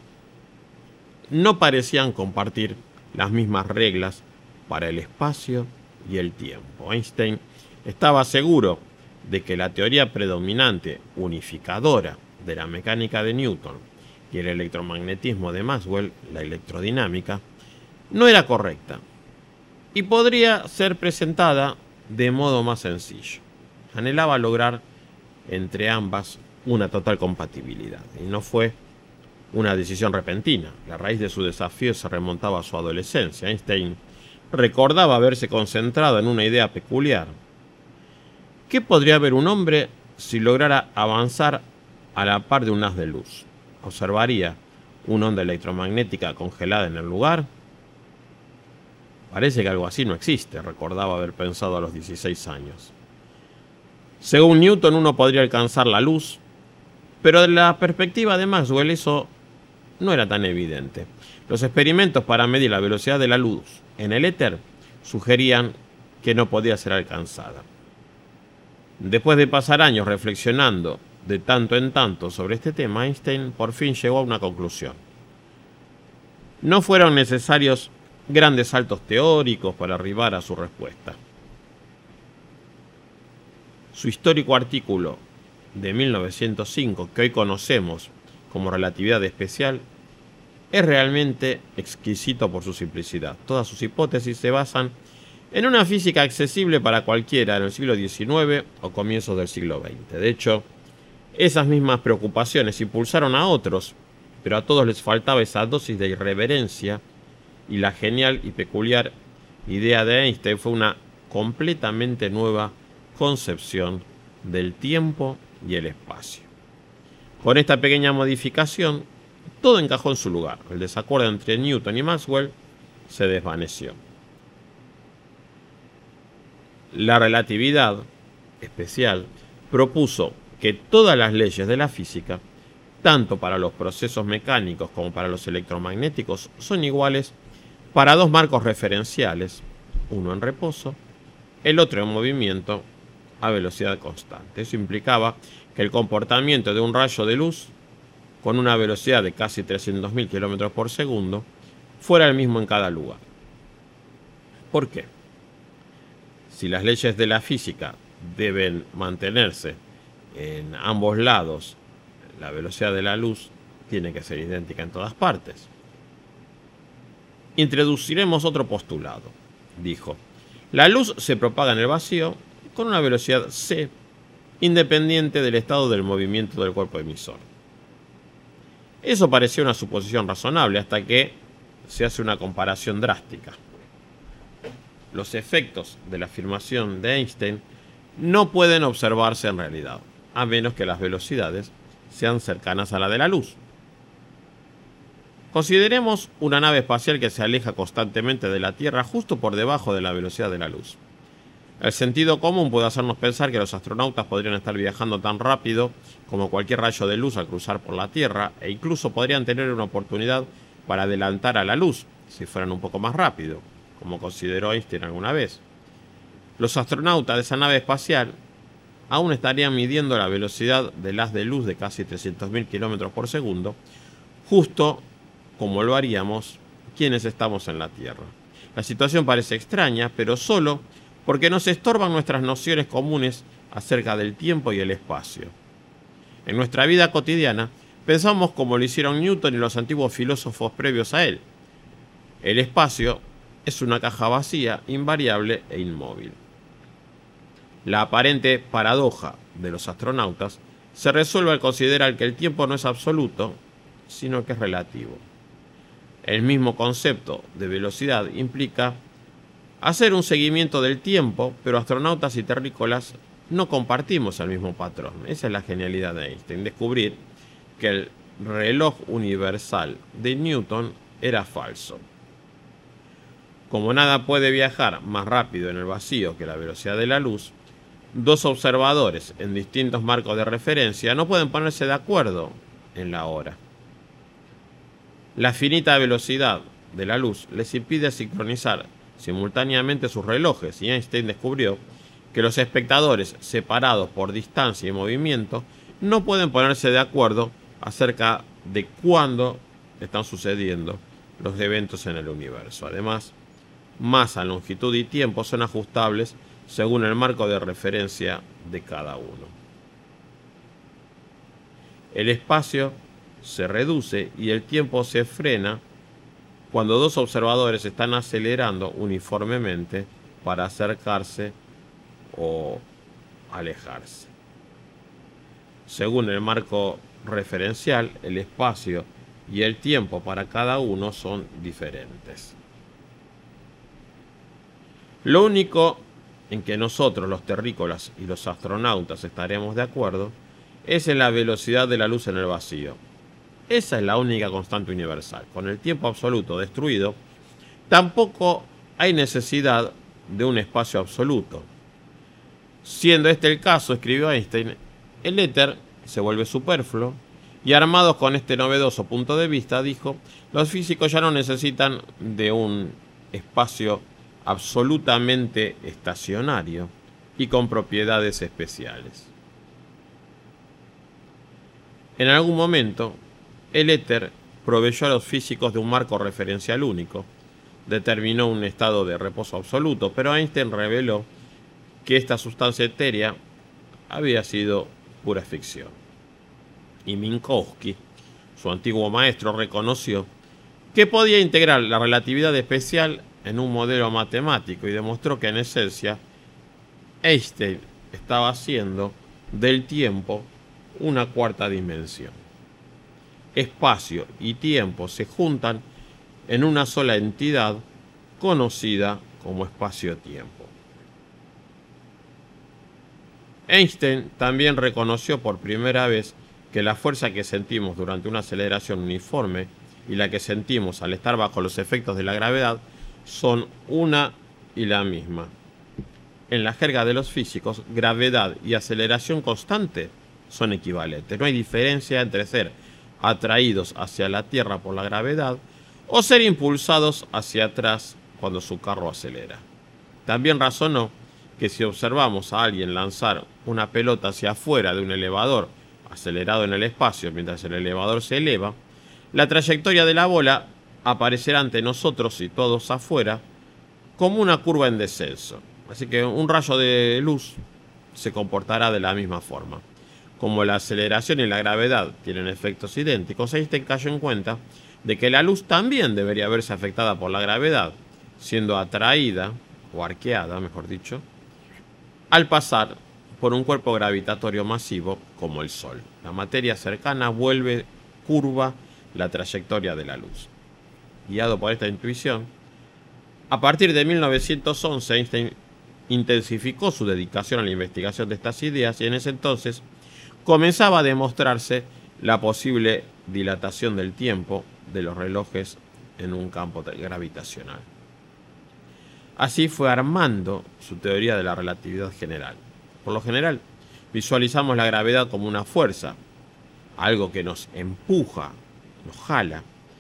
no parecían compartir las mismas reglas para el espacio y el tiempo. Einstein estaba seguro de que la teoría predominante unificadora de la mecánica de Newton y el electromagnetismo de Maxwell, la electrodinámica, no era correcta y podría ser presentada de modo más sencillo. Anhelaba lograr entre ambas una total compatibilidad, y no fue una decisión repentina. La raíz de su desafío se remontaba a su adolescencia. Einstein recordaba haberse concentrado en una idea peculiar. ¿Qué podría ver un hombre si lograra avanzar a la par de un haz de luz? ¿Observaría una onda electromagnética congelada en el lugar? Parece que algo así no existe, recordaba haber pensado a los 16 años. Según Newton, uno podría alcanzar la luz, pero de la perspectiva de Maxwell eso no era tan evidente. Los experimentos para medir la velocidad de la luz en el éter sugerían que no podía ser alcanzada. Después de pasar años reflexionando de tanto en tanto sobre este tema, Einstein por fin llegó a una conclusión. No fueron necesarios grandes saltos teóricos para arribar a su respuesta. Su histórico artículo de 1905, que hoy conocemos como relatividad especial, es realmente exquisito por su simplicidad. Todas sus hipótesis se basan en una física accesible para cualquiera en el siglo XIX o comienzos del siglo XX. De hecho, esas mismas preocupaciones impulsaron a otros, pero a todos les faltaba esa dosis de irreverencia, y la genial y peculiar idea de Einstein fue una completamente nueva concepción del tiempo y el espacio. Con esta pequeña modificación, todo encajó en su lugar. El desacuerdo entre Newton y Maxwell se desvaneció. La relatividad especial propuso que todas las leyes de la física, tanto para los procesos mecánicos como para los electromagnéticos, son iguales para dos marcos referenciales, uno en reposo, el otro en movimiento a velocidad constante. Eso implicaba que el comportamiento de un rayo de luz con una velocidad de casi 300.000 km por segundo fuera el mismo en cada lugar. ¿Por qué? Si las leyes de la física deben mantenerse en ambos lados, la velocidad de la luz tiene que ser idéntica en todas partes. Introduciremos otro postulado, dijo. La luz se propaga en el vacío con una velocidad c, independiente del estado del movimiento del cuerpo emisor. Eso parecía una suposición razonable hasta que se hace una comparación drástica. Los efectos de la afirmación de Einstein no pueden observarse en realidad, a menos que las velocidades sean cercanas a la de la luz. Consideremos una nave espacial que se aleja constantemente de la Tierra justo por debajo de la velocidad de la luz. El sentido común puede hacernos pensar que los astronautas podrían estar viajando tan rápido como cualquier rayo de luz al cruzar por la Tierra, e incluso podrían tener una oportunidad para adelantar a la luz si fueran un poco más rápido, como consideró Einstein alguna vez. Los astronautas de esa nave espacial aún estarían midiendo la velocidad del haz de luz de casi 300.000 kilómetros por segundo, justo como lo haríamos quienes estamos en la Tierra. La situación parece extraña, pero solo porque nos estorban nuestras nociones comunes acerca del tiempo y el espacio. En nuestra vida cotidiana, pensamos como lo hicieron Newton y los antiguos filósofos previos a él. El espacio es una caja vacía, invariable e inmóvil. La aparente paradoja de los astronautas se resuelve al considerar que el tiempo no es absoluto, sino que es relativo. El mismo concepto de velocidad implica hacer un seguimiento del tiempo, pero astronautas y terrícolas no compartimos el mismo patrón. Esa es la genialidad de Einstein, descubrir que el reloj universal de Newton era falso. Como nada puede viajar más rápido en el vacío que la velocidad de la luz, dos observadores en distintos marcos de referencia no pueden ponerse de acuerdo en la hora. La finita velocidad de la luz les impide sincronizar simultáneamente sus relojes, y Einstein descubrió que los espectadores, separados por distancia y movimiento, no pueden ponerse de acuerdo acerca de cuándo están sucediendo los eventos en el universo. Además, masa, longitud y tiempo son ajustables según el marco de referencia de cada uno. El espacio se reduce y el tiempo se frena cuando dos observadores están acelerando uniformemente para acercarse o alejarse. Según el marco referencial, el espacio y el tiempo para cada uno son diferentes. Lo único en que nosotros, los terrícolas y los astronautas, estaremos de acuerdo es en la velocidad de la luz en el vacío. Esa es la única constante universal. Con el tiempo absoluto destruido, tampoco hay necesidad de un espacio absoluto. Siendo este el caso, escribió Einstein, el éter se vuelve superfluo, y armados con este novedoso punto de vista, dijo, los físicos ya no necesitan de un espacio absolutamente estacionario y con propiedades especiales. En algún momento, el éter proveyó a los físicos de un marco referencial único, determinó un estado de reposo absoluto, pero Einstein reveló que esta sustancia etérea había sido pura ficción. Y Minkowski, su antiguo maestro, reconoció que podía integrar la relatividad especial en un modelo matemático y demostró que en esencia Einstein estaba haciendo del tiempo una cuarta dimensión. Espacio y tiempo se juntan en una sola entidad conocida como espacio-tiempo. Einstein también reconoció por primera vez que la fuerza que sentimos durante una aceleración uniforme y la que sentimos al estar bajo los efectos de la gravedad son una y la misma. En la jerga de los físicos, gravedad y aceleración constante son equivalentes. No hay diferencia entre ser atraídos hacia la Tierra por la gravedad o ser impulsados hacia atrás cuando su carro acelera. También razonó que si observamos a alguien lanzar una pelota hacia afuera de un elevador acelerado en el espacio mientras el elevador se eleva, la trayectoria de la bola aparecerá ante nosotros y todos afuera como una curva en descenso. Así que un rayo de luz se comportará de la misma forma. Como la aceleración y la gravedad tienen efectos idénticos, Einstein cayó en cuenta de que la luz también debería verse afectada por la gravedad, siendo atraída, o arqueada, mejor dicho, al pasar por un cuerpo gravitatorio masivo como el Sol. La materia cercana vuelve curva la trayectoria de la luz. Guiado por esta intuición, a partir de 1911 Einstein intensificó su dedicación a la investigación de estas ideas y en ese entonces comenzaba a demostrarse la posible dilatación del tiempo de los relojes en un campo gravitacional. Así fue armando su teoría de la relatividad general. Por lo general, visualizamos la gravedad como una fuerza, algo que nos empuja, nos jala,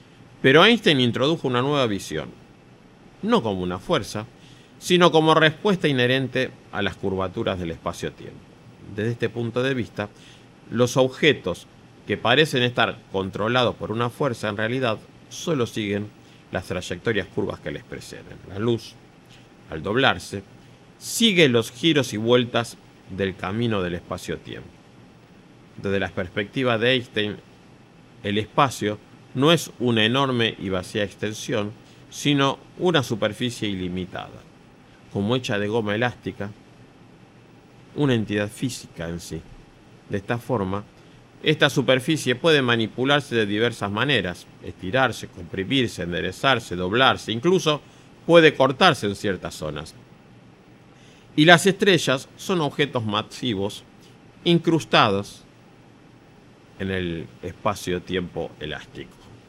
Pero Einstein introdujo una nueva visión, no como una fuerza, sino como respuesta inherente a las curvaturas del espacio-tiempo. Desde este punto de vista, los objetos que parecen estar controlados por una fuerza en realidad solo siguen las trayectorias curvas que les preceden. La luz, al doblarse, sigue los giros y vueltas del camino del espacio-tiempo. Desde la perspectiva de Einstein, el espacio no es una enorme y vacía extensión, sino una superficie ilimitada, como hecha de goma elástica, una entidad física en sí. De esta forma, esta superficie puede manipularse de diversas maneras, estirarse, comprimirse, enderezarse, doblarse, incluso puede cortarse en ciertas zonas. Y las estrellas son objetos masivos incrustados en el espacio-tiempo elástico.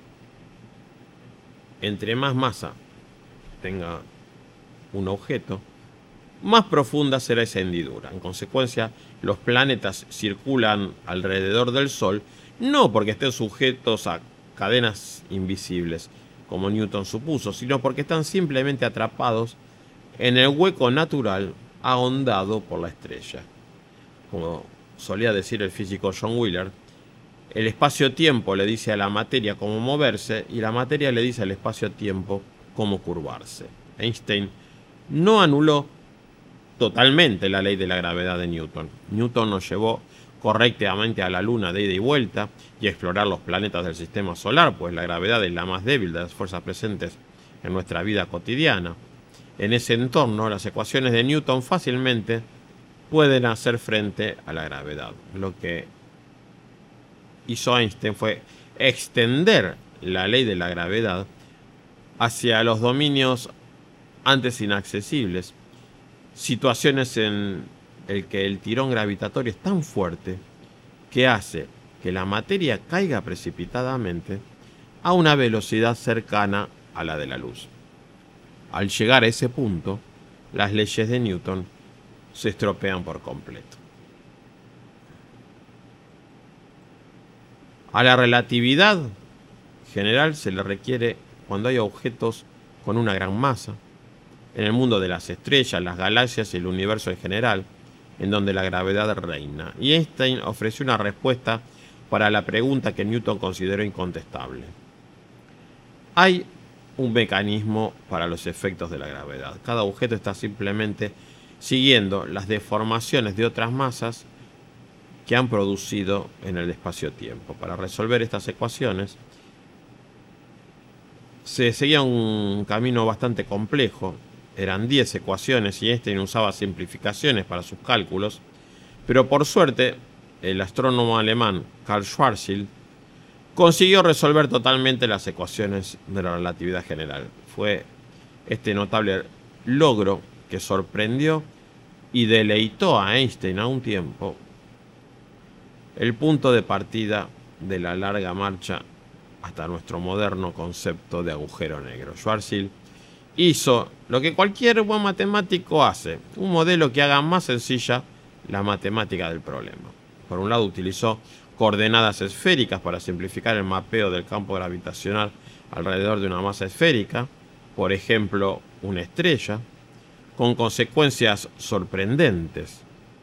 Entre más masa tenga un objeto, más profunda será esa hendidura. En consecuencia, los planetas circulan alrededor del Sol, no porque estén sujetos a cadenas invisibles, como Newton supuso, sino porque están simplemente atrapados en el hueco natural ahondado por la estrella. Como solía decir el físico John Wheeler, el espacio-tiempo le dice a la materia cómo moverse y la materia le dice al espacio-tiempo cómo curvarse. Einstein no anuló totalmente la ley de la gravedad de Newton. Newton nos llevó correctamente a la Luna de ida y vuelta y a explorar los planetas del sistema solar, pues la gravedad es la más débil de las fuerzas presentes en nuestra vida cotidiana. En ese entorno, las ecuaciones de Newton fácilmente pueden hacer frente a la gravedad. Lo que hizo Einstein fue extender la ley de la gravedad hacia los dominios antes inaccesibles, situaciones en el que el tirón gravitatorio es tan fuerte que hace que la materia caiga precipitadamente a una velocidad cercana a la de la luz. Al llegar a ese punto, las leyes de Newton se estropean por completo. A la relatividad general se le requiere cuando hay objetos con una gran masa, en el mundo de las estrellas, las galaxias y el universo en general, en donde la gravedad reina. Y Einstein ofreció una respuesta para la pregunta que Newton consideró incontestable. Hay un mecanismo para los efectos de la gravedad. Cada objeto está simplemente siguiendo las deformaciones de otras masas que han producido en el espacio-tiempo. Para resolver estas ecuaciones se seguía un camino bastante complejo. Eran 10 ecuaciones y Einstein usaba simplificaciones para sus cálculos, pero por suerte el astrónomo alemán Karl Schwarzschild consiguió resolver totalmente las ecuaciones de la relatividad general. Fue este notable logro que sorprendió y deleitó a Einstein a un tiempo el punto de partida de la larga marcha hasta nuestro moderno concepto de agujero negro. Schwarzschild hizo lo que cualquier buen matemático hace, un modelo que haga más sencilla la matemática del problema. Por un lado, utilizó coordenadas esféricas para simplificar el mapeo del campo gravitacional alrededor de una masa esférica, por ejemplo, una estrella, con consecuencias sorprendentes.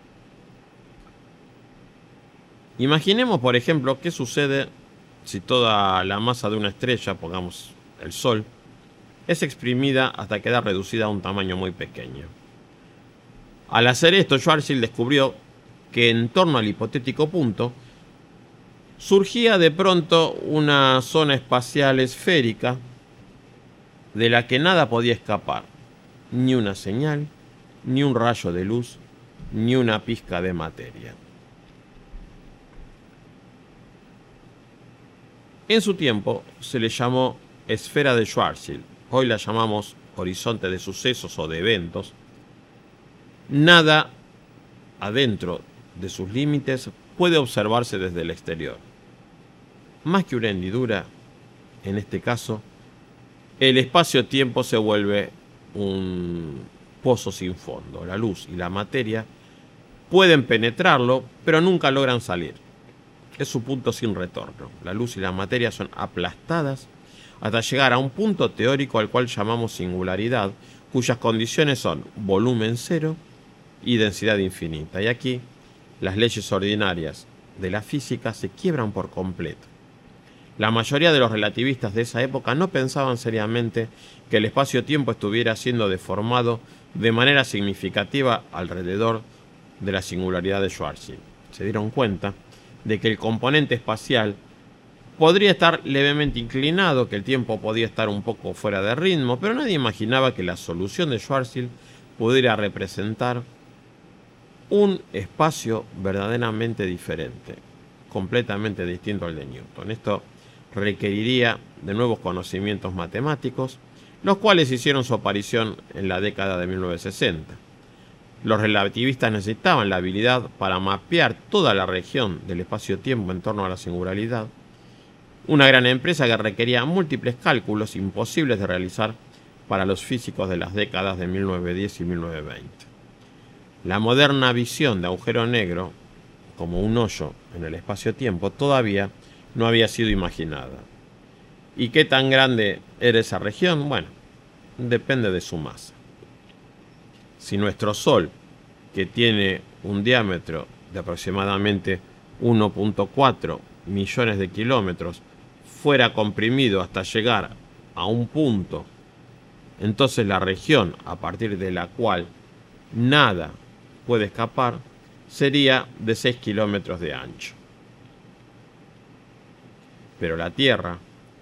Imaginemos, por ejemplo, qué sucede si toda la masa de una estrella, pongamos el Sol, es exprimida hasta quedar reducida a un tamaño muy pequeño. Al hacer esto, Schwarzschild descubrió que en torno al hipotético punto surgía de pronto una zona espacial esférica de la que nada podía escapar, ni una señal, ni un rayo de luz, ni una pizca de materia. En su tiempo se le llamó esfera de Schwarzschild, hoy la llamamos horizonte de sucesos o de eventos. Nada adentro de sus límites puede observarse desde el exterior. Más que una hendidura, en este caso, el espacio-tiempo se vuelve un pozo sin fondo. La luz y la materia pueden penetrarlo, pero nunca logran salir. Es su punto sin retorno. La luz y la materia son aplastadas hasta llegar a un punto teórico al cual llamamos singularidad, cuyas condiciones son volumen cero y densidad infinita. Y aquí las leyes ordinarias de la física se quiebran por completo. La mayoría de los relativistas de esa época no pensaban seriamente que el espacio-tiempo estuviera siendo deformado de manera significativa alrededor de la singularidad de Schwarzschild. Se dieron cuenta de que el componente espacial podría estar levemente inclinado, que el tiempo podía estar un poco fuera de ritmo, pero nadie imaginaba que la solución de Schwarzschild pudiera representar un espacio verdaderamente diferente, completamente distinto al de Newton. Esto requeriría de nuevos conocimientos matemáticos, los cuales hicieron su aparición en la década de 1960. Los relativistas necesitaban la habilidad para mapear toda la región del espacio-tiempo en torno a la singularidad, una gran empresa que requería múltiples cálculos imposibles de realizar para los físicos de las décadas de 1910 y 1920. La moderna visión de agujero negro como un hoyo en el espacio-tiempo todavía no había sido imaginada. ¿Y qué tan grande era esa región? Bueno, depende de su masa. Si nuestro Sol, que tiene un diámetro de aproximadamente 1.4 millones de kilómetros, fuera comprimido hasta llegar a un punto, entonces la región a partir de la cual nada puede escapar sería de 6 kilómetros de ancho. Pero la Tierra,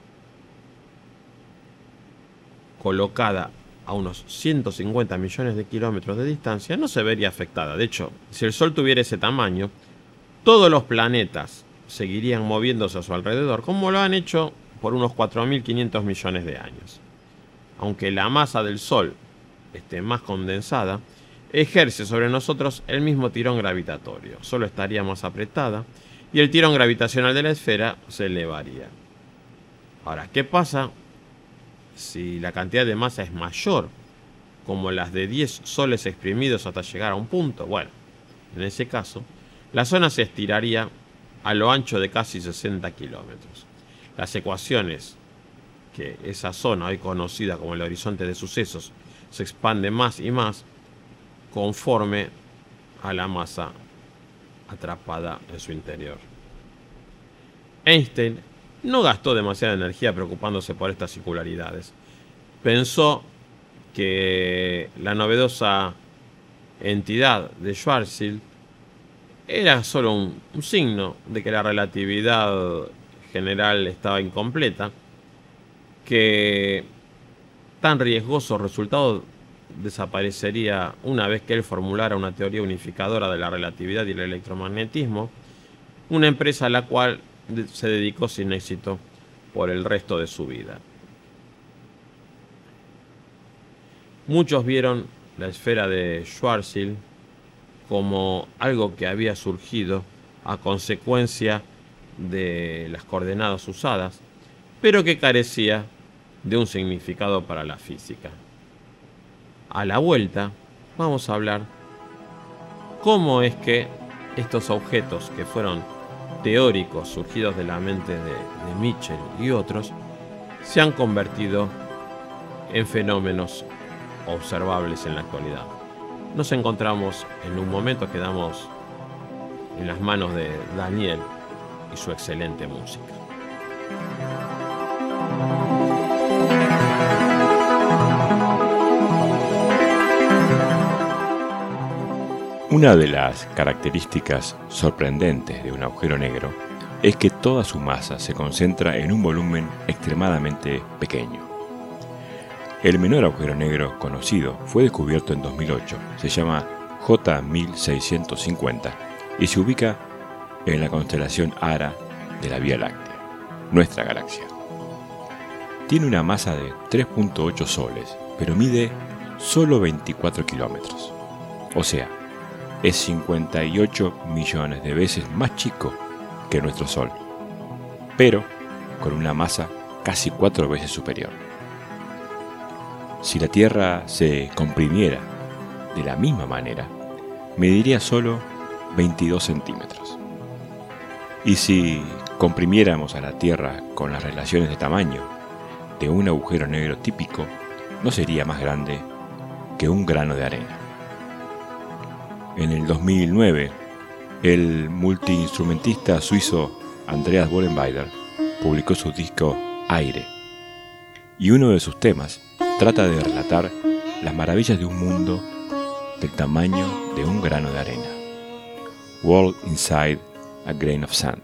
colocada a unos 150 millones de kilómetros de distancia, no se vería afectada. De hecho, si el Sol tuviera ese tamaño, todos los planetas seguirían moviéndose a su alrededor, como lo han hecho por unos 4.500 millones de años. Aunque la masa del Sol esté más condensada, ejerce sobre nosotros el mismo tirón gravitatorio, solo estaría más apretada y el tirón gravitacional de la esfera se elevaría. Ahora, ¿qué pasa si la cantidad de masa es mayor, como las de 10 soles exprimidos hasta llegar a un punto? Bueno, en ese caso, la zona se estiraría a lo ancho de casi 60 kilómetros. Las ecuaciones que esa zona, hoy conocida como el horizonte de sucesos, se expande más y más conforme a la masa atrapada en su interior. Einstein no gastó demasiada energía preocupándose por estas singularidades. Pensó que la novedosa entidad de Schwarzschild era solo un signo de que la relatividad general estaba incompleta, que tan riesgoso resultado desaparecería una vez que él formulara una teoría unificadora de la relatividad y el electromagnetismo, una empresa a la cual se dedicó sin éxito por el resto de su vida. Muchos vieron la esfera de Schwarzschild como algo que había surgido a consecuencia de las coordenadas usadas, pero que carecía de un significado para la física. A la vuelta vamos a hablar cómo es que estos objetos que fueron teóricos surgidos de la mente de Mitchell y otros se han convertido en fenómenos observables en la actualidad. Nos encontramos en un momento, quedamos en las manos de Daniel y su excelente música. Una de las características sorprendentes de un agujero negro es que toda su masa se concentra en un volumen extremadamente pequeño. El menor agujero negro conocido fue descubierto en 2008, se llama J1650 y se ubica en la constelación Ara de la Vía Láctea, nuestra galaxia. Tiene una masa de 3.8 soles, pero mide solo 24 kilómetros, o sea, es 58 millones de veces más chico que nuestro Sol, pero con una masa casi 4 veces superior. Si la Tierra se comprimiera de la misma manera, mediría solo 22 centímetros. Y si comprimiéramos a la Tierra con las relaciones de tamaño, de un agujero negro típico no sería más grande que un grano de arena. En el 2009, el multiinstrumentista suizo Andreas Vollenweider publicó su disco Aire, y uno de sus temas trata de relatar las maravillas de un mundo del tamaño de un grano de arena. World Inside a Grain of Sand.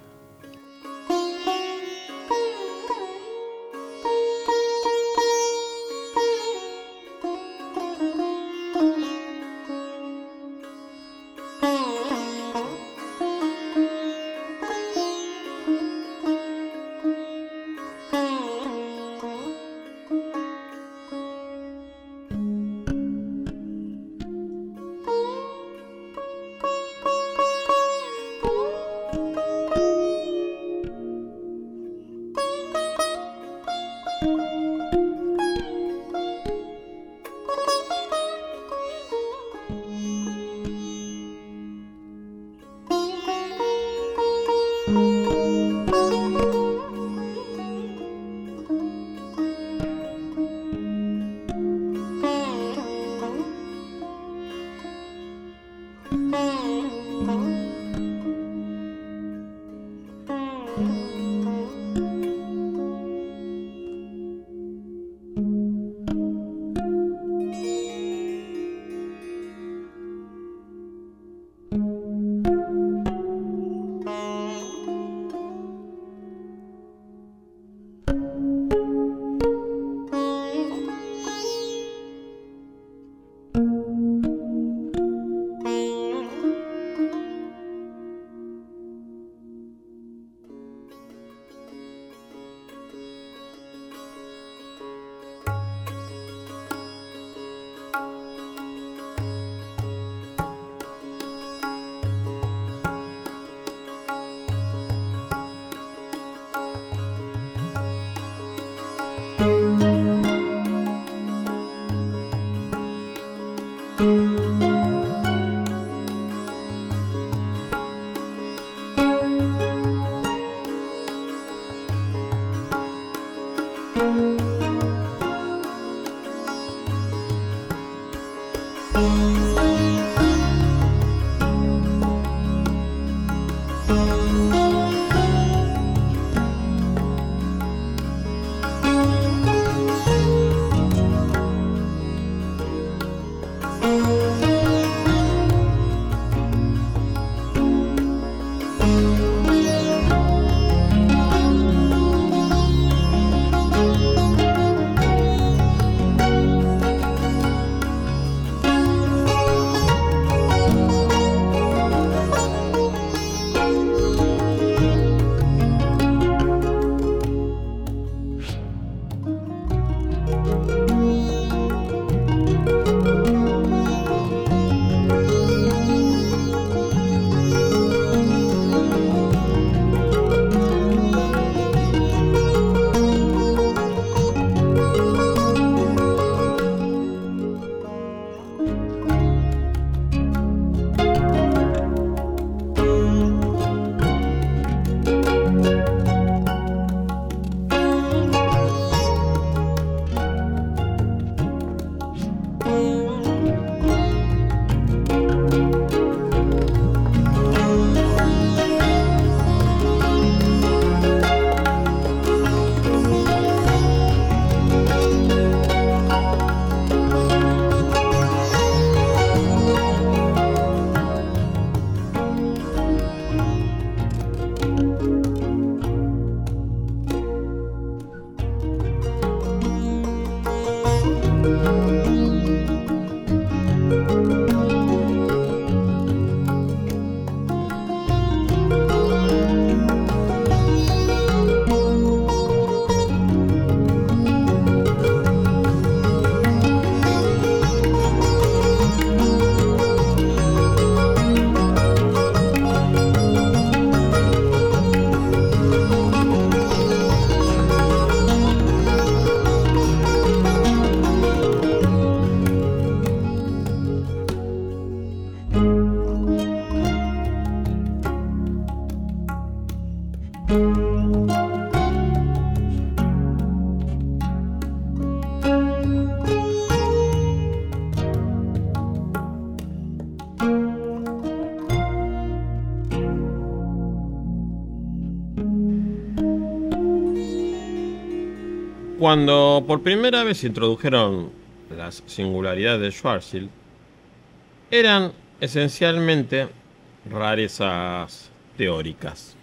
Cuando por primera vez se introdujeron las singularidades de Schwarzschild, eran esencialmente rarezas teóricas.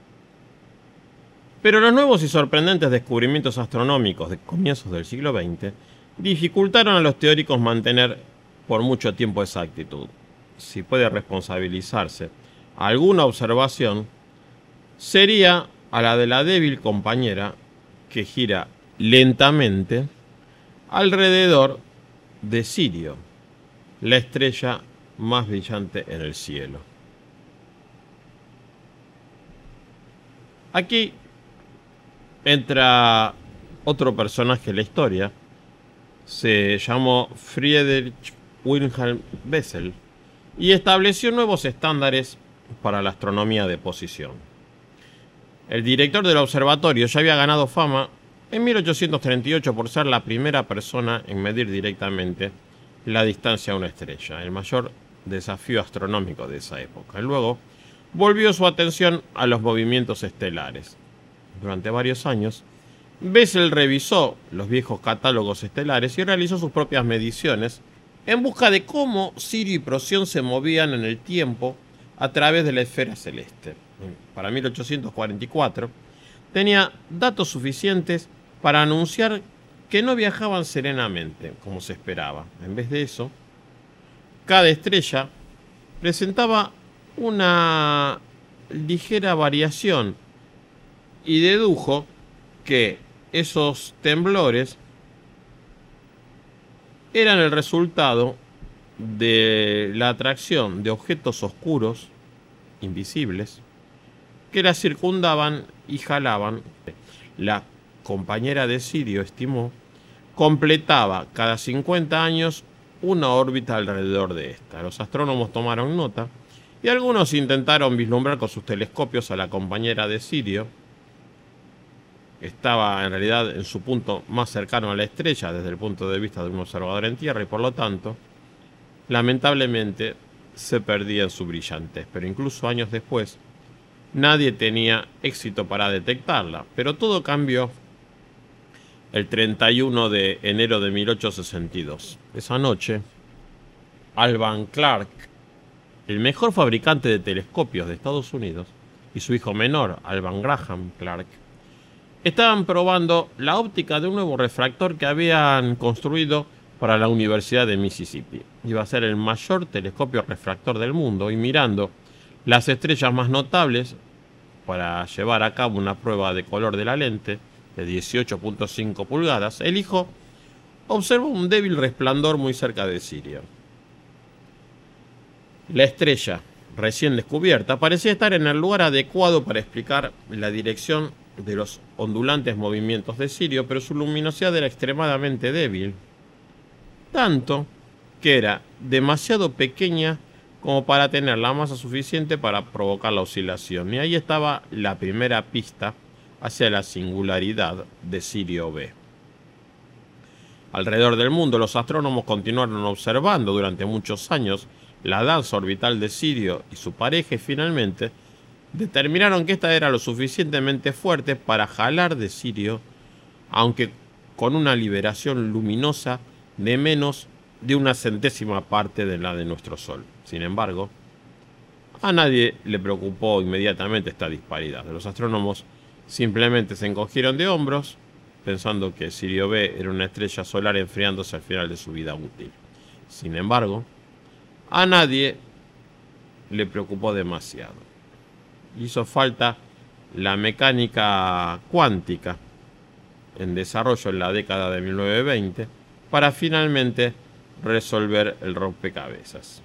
Pero los nuevos y sorprendentes descubrimientos astronómicos de comienzos del siglo XX dificultaron a los teóricos mantener por mucho tiempo esa actitud. Si puede responsabilizarse alguna observación, sería a la de la débil compañera que gira lentamente alrededor de Sirio, la estrella más brillante en el cielo. Aquí entra otro personaje en la historia. Se llamó Friedrich Wilhelm Bessel y estableció nuevos estándares para la astronomía de posición. El director del observatorio ya había ganado fama en 1838 por ser la primera persona en medir directamente la distancia a una estrella, el mayor desafío astronómico de esa época. Luego volvió su atención a los movimientos estelares. Durante varios años, Bessel revisó los viejos catálogos estelares y realizó sus propias mediciones en busca de cómo Sirio y Procyon se movían en el tiempo a través de la esfera celeste. Para 1844 tenía datos suficientes para anunciar que no viajaban serenamente como se esperaba. En vez de eso, cada estrella presentaba una ligera variación y dedujo que esos temblores eran el resultado de la atracción de objetos oscuros, invisibles, que la circundaban y jalaban. La compañera de Sirio, estimó, completaba cada 50 años una órbita alrededor de esta. Los astrónomos tomaron nota y algunos intentaron vislumbrar con sus telescopios a la compañera de Sirio. Estaba en realidad en su punto más cercano a la estrella desde el punto de vista de un observador en tierra y por lo tanto, lamentablemente, se perdía en su brillantez. Pero incluso años después, nadie tenía éxito para detectarla. Pero todo cambió el 31 de enero de 1862. Esa noche, Alvan Clark, el mejor fabricante de telescopios de Estados Unidos, y su hijo menor, Alvan Graham Clark, estaban probando la óptica de un nuevo refractor que habían construido para la Universidad de Mississippi. Iba a ser el mayor telescopio refractor del mundo y mirando las estrellas más notables para llevar a cabo una prueba de color de la lente de 18.5 pulgadas, el hijo observó un débil resplandor muy cerca de Sirio. La estrella, recién descubierta, parecía estar en el lugar adecuado para explicar la dirección de los ondulantes movimientos de Sirio, pero su luminosidad era extremadamente débil, tanto que era demasiado pequeña como para tener la masa suficiente para provocar la oscilación. Y ahí estaba la primera pista hacia la singularidad de Sirio B. Alrededor del mundo, los astrónomos continuaron observando durante muchos años la danza orbital de Sirio y su pareja y finalmente determinaron que esta era lo suficientemente fuerte para jalar de Sirio, aunque con una liberación luminosa de menos de una centésima parte de la de nuestro Sol. Sin embargo, a nadie le preocupó inmediatamente esta disparidad. Los astrónomos simplemente se encogieron de hombros, pensando que Sirio B era una estrella solar enfriándose al final de su vida útil. Sin embargo, a nadie le preocupó demasiado. Hizo falta la mecánica cuántica en desarrollo en la década de 1920 para finalmente resolver el rompecabezas.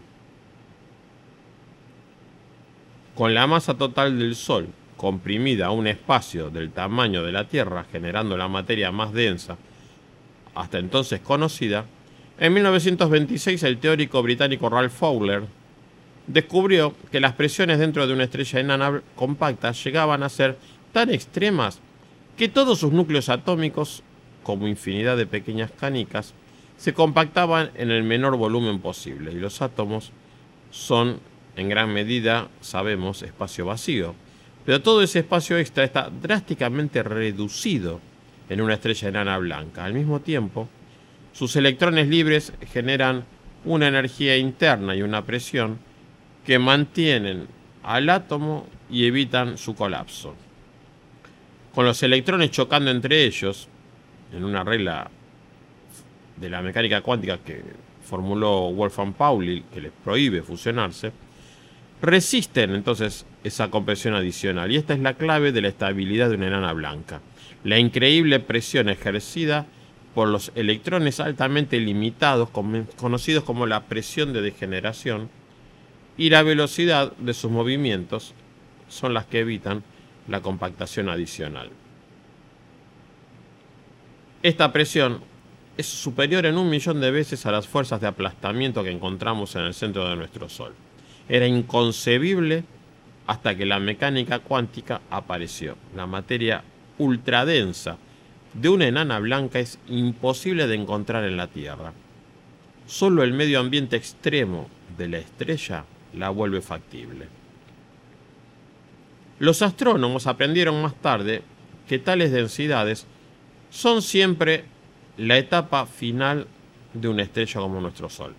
Con la masa total del Sol comprimida a un espacio del tamaño de la Tierra, generando la materia más densa hasta entonces conocida, en 1926 el teórico británico Ralph Fowler descubrió que las presiones dentro de una estrella enana compacta llegaban a ser tan extremas que todos sus núcleos atómicos, como infinidad de pequeñas canicas, se compactaban en el menor volumen posible. Y los átomos son, en gran medida, sabemos, espacio vacío. Pero todo ese espacio extra está drásticamente reducido en una estrella enana blanca. Al mismo tiempo, sus electrones libres generan una energía interna y una presión que mantienen al átomo y evitan su colapso. Con los electrones chocando entre ellos, en una regla de la mecánica cuántica que formuló Wolfgang Pauli, que les prohíbe fusionarse, resisten entonces esa compresión adicional. Y esta es la clave de la estabilidad de una enana blanca: la increíble presión ejercida por los electrones altamente limitados, conocidos como la presión de degeneración, y la velocidad de sus movimientos son las que evitan la compactación adicional. Esta presión es superior en 1.000.000 de veces a las fuerzas de aplastamiento que encontramos en el centro de nuestro Sol. Era inconcebible hasta que la mecánica cuántica apareció. La materia ultradensa de una enana blanca es imposible de encontrar en la Tierra. Solo el medio ambiente extremo de la estrella la vuelve factible. Los astrónomos aprendieron más tarde que tales densidades son siempre la etapa final de una estrella como nuestro Sol.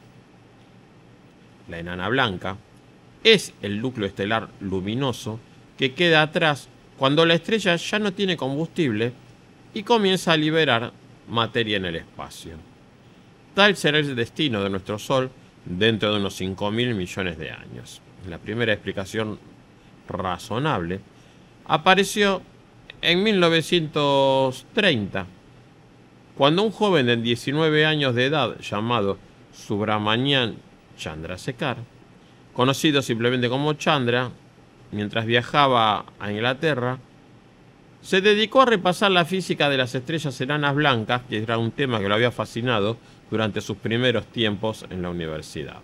La enana blanca es el núcleo estelar luminoso que queda atrás cuando la estrella ya no tiene combustible y comienza a liberar materia en el espacio. Tal será el destino de nuestro Sol dentro de unos 5.000 millones de años. La primera explicación razonable apareció en 1930, cuando un joven de 19 años de edad llamado Subrahmanyan Chandrasekhar, conocido simplemente como Chandra, mientras viajaba a Inglaterra, se dedicó a repasar la física de las estrellas enanas blancas, que era un tema que lo había fascinado durante sus primeros tiempos en la universidad.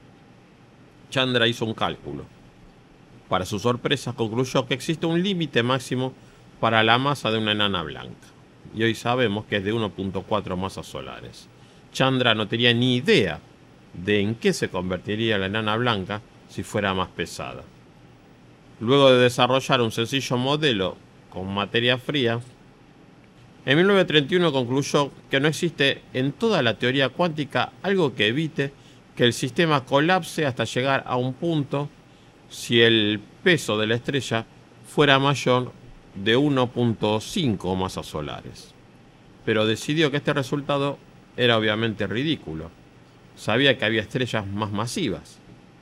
Chandra hizo un cálculo. Para su sorpresa, concluyó que existe un límite máximo para la masa de una enana blanca, y hoy sabemos que es de 1.4 masas solares. Chandra no tenía ni idea de en qué se convertiría la enana blanca si fuera más pesada. Luego de desarrollar un sencillo modelo con materia fría, en 1931 concluyó que no existe en toda la teoría cuántica algo que evite que el sistema colapse hasta llegar a un punto si el peso de la estrella fuera mayor de 1.5 masas solares. Pero decidió que este resultado era obviamente ridículo. Sabía que había estrellas más masivas.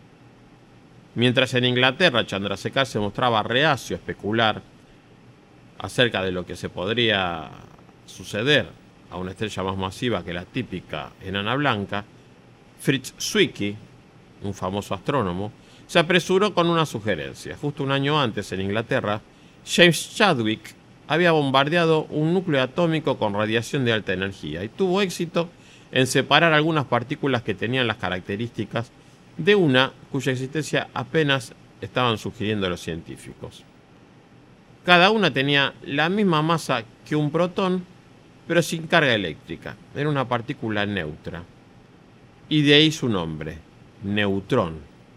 Mientras en Inglaterra Chandrasekhar se mostraba reacio a especular acerca de lo que se podría suceder a una estrella más masiva que la típica enana blanca, Fritz Zwicky, un famoso astrónomo, se apresuró con una sugerencia. Justo un año antes, en Inglaterra, James Chadwick había bombardeado un núcleo atómico con radiación de alta energía y tuvo éxito en separar algunas partículas que tenían las características de una cuya existencia apenas estaban sugiriendo los científicos. Cada una tenía la misma masa que un protón, pero sin carga eléctrica. Era una partícula neutra. Y de ahí su nombre, neutrón.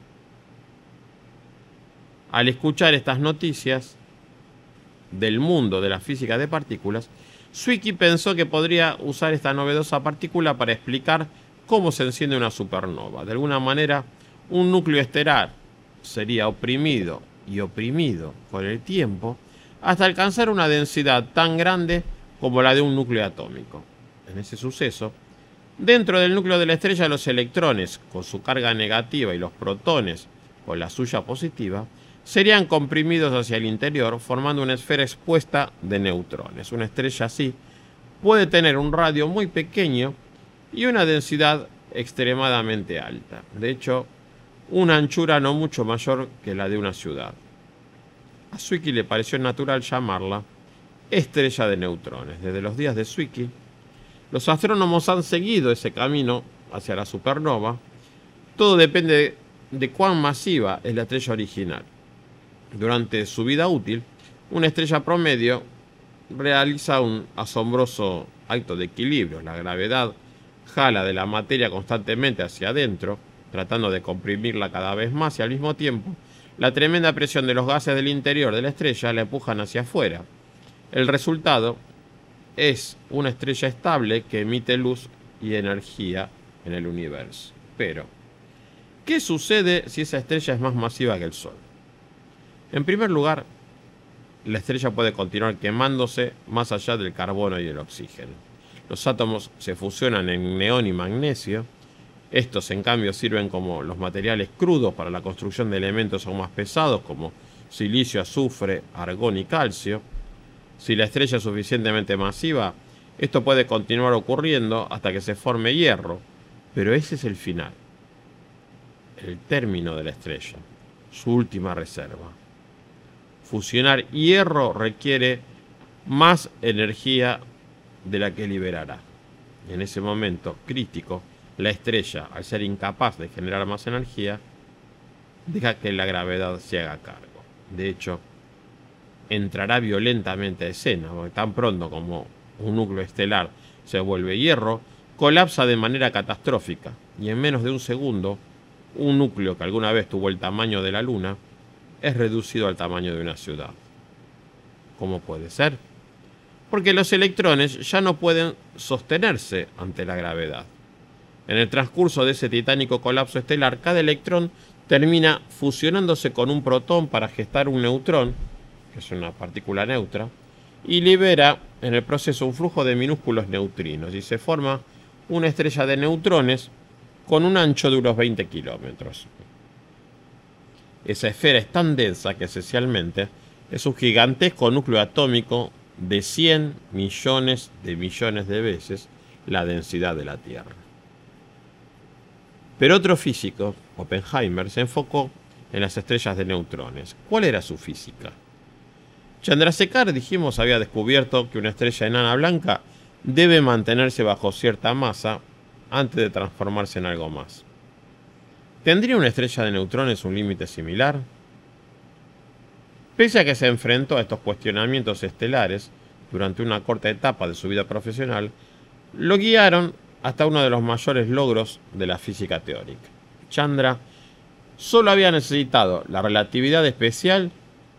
Al escuchar estas noticias del mundo de la física de partículas, Zwicky pensó que podría usar esta novedosa partícula para explicar cómo se enciende una supernova. De alguna manera, un núcleo estelar sería oprimido y oprimido con el tiempo hasta alcanzar una densidad tan grande como la de un núcleo atómico. En ese suceso, dentro del núcleo de la estrella, los electrones con su carga negativa y los protones con la suya positiva serían comprimidos hacia el interior, formando una esfera expuesta de neutrones. Una estrella así puede tener un radio muy pequeño y una densidad extremadamente alta. De hecho, una anchura no mucho mayor que la de una ciudad. A Zwicky le pareció natural llamarla estrella de neutrones. Desde los días de Zwicky, los astrónomos han seguido ese camino hacia la supernova. Todo depende de cuán masiva es la estrella original. Durante su vida útil, una estrella promedio realiza un asombroso acto de equilibrio. La gravedad jala de la materia constantemente hacia adentro, tratando de comprimirla cada vez más, y al mismo tiempo la tremenda presión de los gases del interior de la estrella la empujan hacia afuera. El resultado es una estrella estable que emite luz y energía en el universo. Pero, ¿qué sucede si esa estrella es más masiva que el Sol? En primer lugar, la estrella puede continuar quemándose más allá del carbono y el oxígeno. Los átomos se fusionan en neón y magnesio. Estos, en cambio, sirven como los materiales crudos para la construcción de elementos aún más pesados como silicio, azufre, argón y calcio. Si la estrella es suficientemente masiva, esto puede continuar ocurriendo hasta que se forme hierro, pero ese es el final, el término de la estrella, su última reserva. Fusionar hierro requiere más energía de la que liberará. En ese momento crítico, la estrella, al ser incapaz de generar más energía, deja que la gravedad se haga cargo. De hecho, entrará violentamente a escena, porque tan pronto como un núcleo estelar se vuelve hierro, colapsa de manera catastrófica, y en menos de un segundo, un núcleo que alguna vez tuvo el tamaño de la Luna es reducido al tamaño de una ciudad. ¿Cómo puede ser? Porque los electrones ya no pueden sostenerse ante la gravedad. En el transcurso de ese titánico colapso estelar, cada electrón termina fusionándose con un protón para gestar un neutrón, que es una partícula neutra, y libera en el proceso un flujo de minúsculos neutrinos, y se forma una estrella de neutrones con un ancho de unos 20 kilómetros. Esa esfera es tan densa que esencialmente es un gigantesco núcleo atómico de 100 millones de veces la densidad de la Tierra. Pero otro físico, Oppenheimer, se enfocó en las estrellas de neutrones. ¿Cuál era su física? Chandrasekhar, dijimos, había descubierto que una estrella enana blanca debe mantenerse bajo cierta masa antes de transformarse en algo más. ¿Tendría una estrella de neutrones un límite similar? Pese a que se enfrentó a estos cuestionamientos estelares durante una corta etapa de su vida profesional, lo guiaron hasta uno de los mayores logros de la física teórica. Chandra solo había necesitado la relatividad especial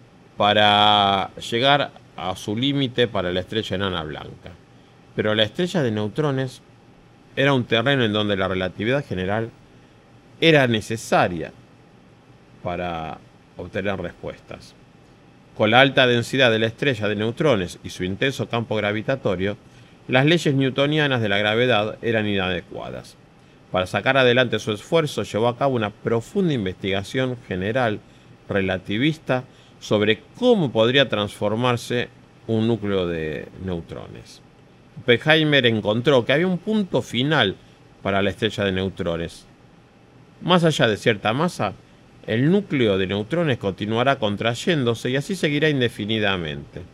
para llegar a su límite para la estrella enana blanca. Pero la estrella de neutrones era un terreno en donde la relatividad general era necesaria para obtener respuestas. Con la alta densidad de la estrella de neutrones y su intenso campo gravitatorio, las leyes newtonianas de la gravedad eran inadecuadas. Para sacar adelante su esfuerzo, llevó a cabo una profunda investigación general relativista sobre cómo podría transformarse un núcleo de neutrones. Oppenheimer encontró que había un punto final para la estrella de neutrones. Más allá de cierta masa, el núcleo de neutrones continuará contrayéndose y así seguirá indefinidamente.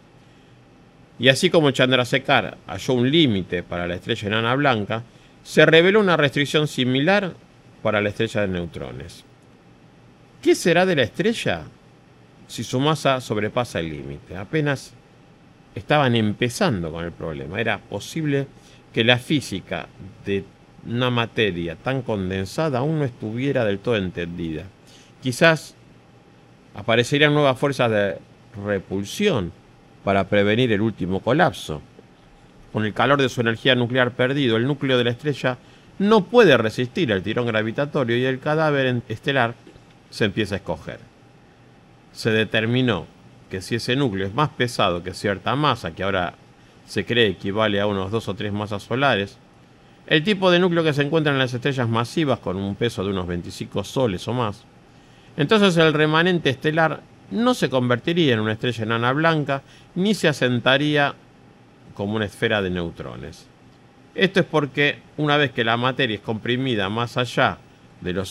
Y así como Chandrasekhar halló un límite para la estrella enana blanca, se reveló una restricción similar para la estrella de neutrones. ¿Qué será de la estrella si su masa sobrepasa el límite? Apenas estaban empezando con el problema. Era posible que la física de una materia tan condensada aún no estuviera del todo entendida. Quizás aparecerían nuevas fuerzas de repulsión para prevenir el último colapso. Con el calor de su energía nuclear perdido, el núcleo de la estrella no puede resistir el tirón gravitatorio y el cadáver estelar se empieza a escoger. Se determinó que si ese núcleo es más pesado que cierta masa, que ahora se cree equivale a unos 2 o 3 masas solares, el tipo de núcleo que se encuentra en las estrellas masivas con un peso de unos 25 soles o más, entonces el remanente estelar no se convertiría en una estrella enana blanca ni se asentaría como una esfera de neutrones. Esto es porque una vez que la materia es comprimida más allá de los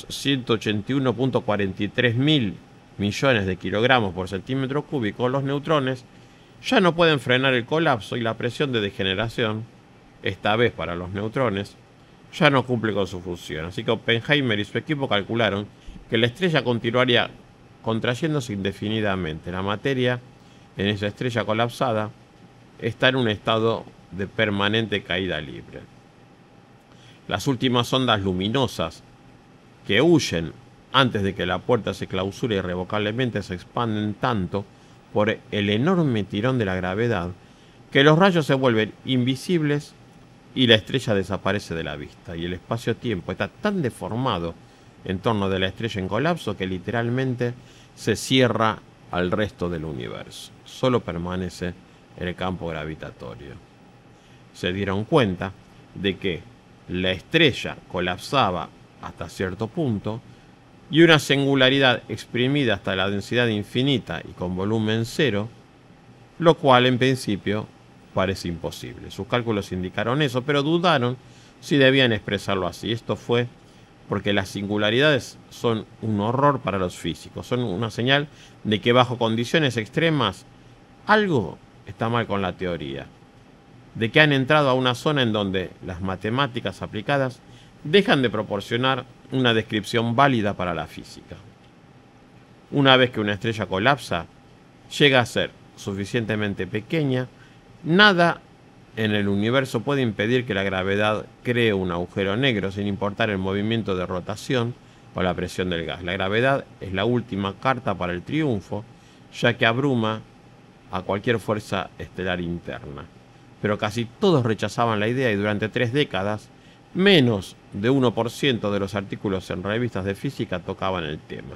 181.43 mil millones de kilogramos por centímetro cúbico, los neutrones ya no pueden frenar el colapso y la presión de degeneración, esta vez para los neutrones, ya no cumple con su función. Así que Oppenheimer y su equipo calcularon que la estrella continuaría contrayéndose indefinidamente. La materia en esa estrella colapsada está en un estado de permanente caída libre. Las últimas ondas luminosas que huyen antes de que la puerta se clausure irrevocablemente se expanden tanto por el enorme tirón de la gravedad que los rayos se vuelven invisibles y la estrella desaparece de la vista. Y el espacio-tiempo está tan deformado en torno de la estrella en colapso que literalmente se cierra al resto del universo. Solo permanece el campo gravitatorio. Se dieron cuenta de que la estrella colapsaba hasta cierto punto y una singularidad exprimida hasta la densidad infinita y con volumen cero, lo cual en principio parece imposible. Sus cálculos indicaron eso, pero dudaron si debían expresarlo así. Esto fue porque las singularidades son un horror para los físicos, son una señal de que bajo condiciones extremas algo está mal con la teoría, de que han entrado a una zona en donde las matemáticas aplicadas dejan de proporcionar una descripción válida para la física. Una vez que una estrella colapsa, llega a ser suficientemente pequeña, nada en el universo puede impedir que la gravedad cree un agujero negro sin importar el movimiento de rotación o la presión del gas. La gravedad es la última carta para el triunfo, ya que abruma a cualquier fuerza estelar interna. Pero casi todos rechazaban la idea y durante 3 décadas, menos de 1% de los artículos en revistas de física tocaban el tema.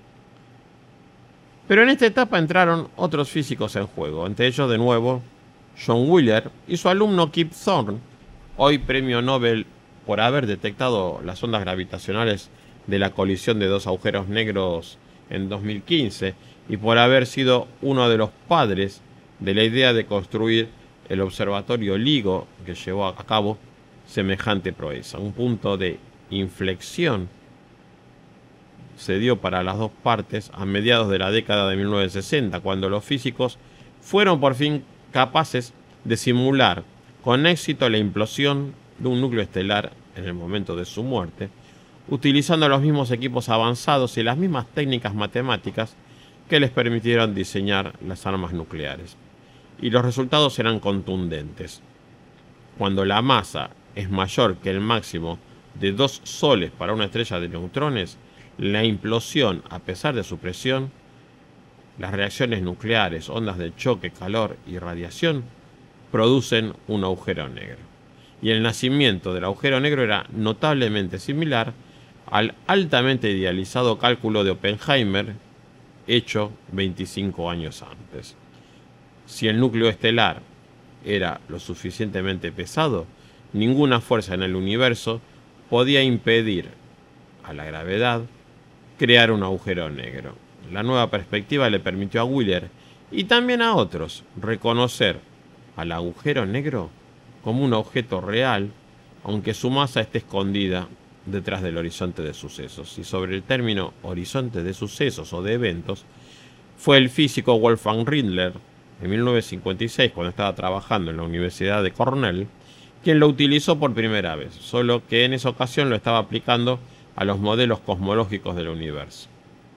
Pero en esta etapa entraron otros físicos en juego, entre ellos de nuevo John Wheeler y su alumno Kip Thorne, hoy premio Nobel por haber detectado las ondas gravitacionales de la colisión de 2 agujeros negros en 2015 y por haber sido uno de los padres de la idea de construir el observatorio LIGO que llevó a cabo semejante proeza. Un punto de inflexión se dio para las dos partes a mediados de la década de 1960, cuando los físicos fueron por fin capaces de simular con éxito la implosión de un núcleo estelar en el momento de su muerte, utilizando los mismos equipos avanzados y las mismas técnicas matemáticas que les permitieron diseñar las armas nucleares. Y los resultados eran contundentes. Cuando la masa es mayor que el máximo de 2 soles para una estrella de neutrones, la implosión, a pesar de su presión, las reacciones nucleares, ondas de choque, calor y radiación, producen un agujero negro. Y el nacimiento del agujero negro era notablemente similar al altamente idealizado cálculo de Oppenheimer, hecho 25 años antes. Si el núcleo estelar era lo suficientemente pesado, ninguna fuerza en el universo podía impedir a la gravedad crear un agujero negro. La nueva perspectiva le permitió a Wheeler y también a otros reconocer al agujero negro como un objeto real, aunque su masa esté escondida detrás del horizonte de sucesos. Y sobre el término horizonte de sucesos o de eventos, fue el físico Wolfgang Rindler, en 1956, cuando estaba trabajando en la Universidad de Cornell, quien lo utilizó por primera vez, solo que en esa ocasión lo estaba aplicando a los modelos cosmológicos del universo.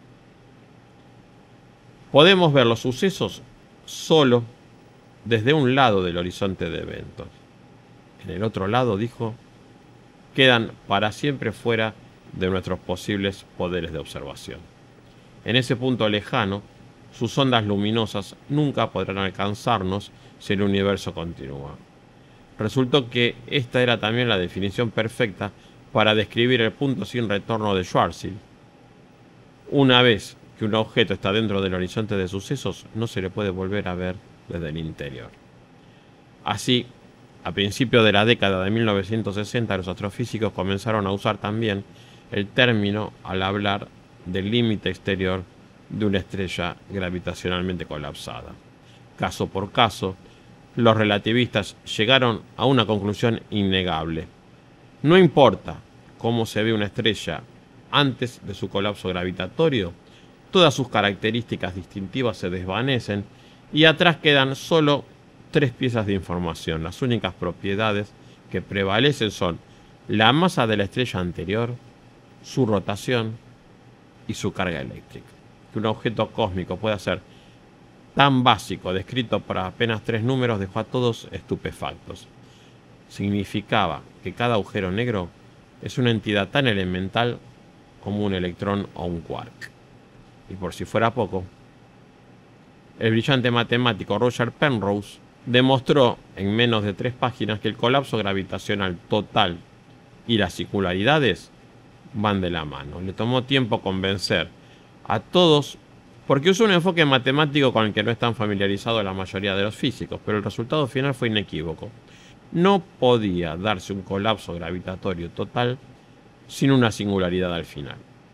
Podemos ver los sucesos solo desde un lado del horizonte de eventos. En el otro lado, dijo, quedan para siempre fuera de nuestros posibles poderes de observación. En ese punto lejano, sus ondas luminosas nunca podrán alcanzarnos si el universo continúa. Resultó que esta era también la definición perfecta para describir el punto sin retorno de Schwarzschild. Una vez que un objeto está dentro del horizonte de sucesos, no se le puede volver a ver desde el interior. Así, a principios de la década de 1960, los astrofísicos comenzaron a usar también el término al hablar del límite exterior de una estrella gravitacionalmente colapsada. Caso por caso, los relativistas llegaron a una conclusión innegable. No importa cómo se ve una estrella antes de su colapso gravitatorio, todas sus características distintivas se desvanecen y atrás quedan solo 3 piezas de información. Las únicas propiedades que prevalecen son la masa de la estrella anterior, su rotación y su carga eléctrica. Que un objeto cósmico pueda ser tan básico, descrito por apenas 3 números, dejó a todos estupefactos. Significaba que cada agujero negro es una entidad tan elemental como un electrón o un quark. Y por si fuera poco, el brillante matemático Roger Penrose demostró en menos de 3 páginas que el colapso gravitacional total y las singularidades van de la mano. Le tomó tiempo convencer a todos porque usó un enfoque matemático con el que no están familiarizados la mayoría de los físicos, pero el resultado final fue inequívoco. No podía darse un colapso gravitatorio total sin una singularidad al final.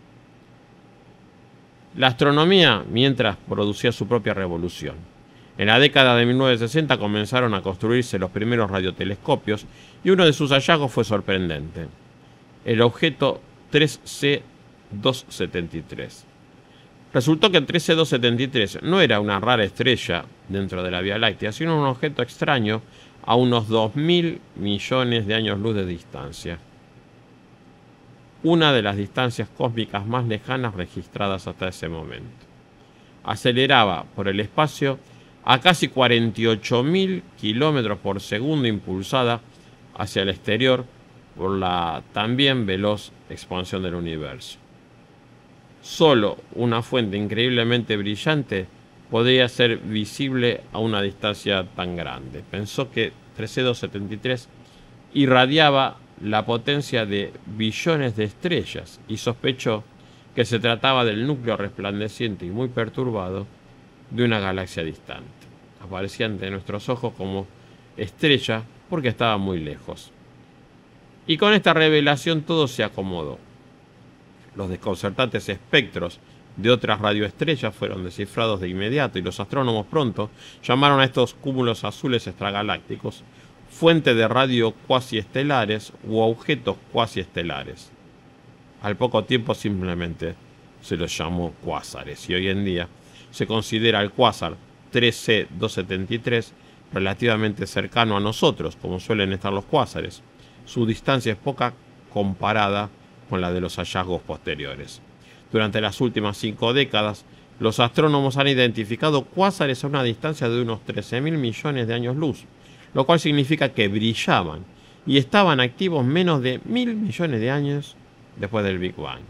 La astronomía, mientras, producía su propia revolución. En la década de 1960 comenzaron a construirse los primeros radiotelescopios y uno de sus hallazgos fue sorprendente. El objeto 3C273. Resultó que el 3C273 no era una rara estrella dentro de la Vía Láctea, sino un objeto extraño a unos 2.000 millones de años luz de distancia. Una de las distancias cósmicas más lejanas registradas hasta ese momento. Aceleraba por el espacio a casi 48.000 kilómetros por segundo, impulsada hacia el exterior por la también veloz expansión del universo. Solo una fuente increíblemente brillante podría ser visible a una distancia tan grande. Pensó que 3C273 irradiaba la potencia de billones de estrellas y sospechó que se trataba del núcleo resplandeciente y muy perturbado de una galaxia distante. Aparecía ante nuestros ojos como estrella porque estaba muy lejos. Y con esta revelación todo se acomodó. Los desconcertantes espectros de otras radioestrellas fueron descifrados de inmediato y los astrónomos pronto llamaron a estos cúmulos azules extragalácticos fuente de radio cuasiestelares u objetos cuasiestelares. Al poco tiempo simplemente se los llamó cuásares y hoy en día se considera el cuásar 3C273 relativamente cercano a nosotros, como suelen estar los cuásares. Su distancia es poca comparada con la de los hallazgos posteriores. Durante las últimas 5 décadas, los astrónomos han identificado cuásares a una distancia de unos 13.000 millones de años luz, lo cual significa que brillaban y estaban activos menos de 1.000 millones de años después del Big Bang.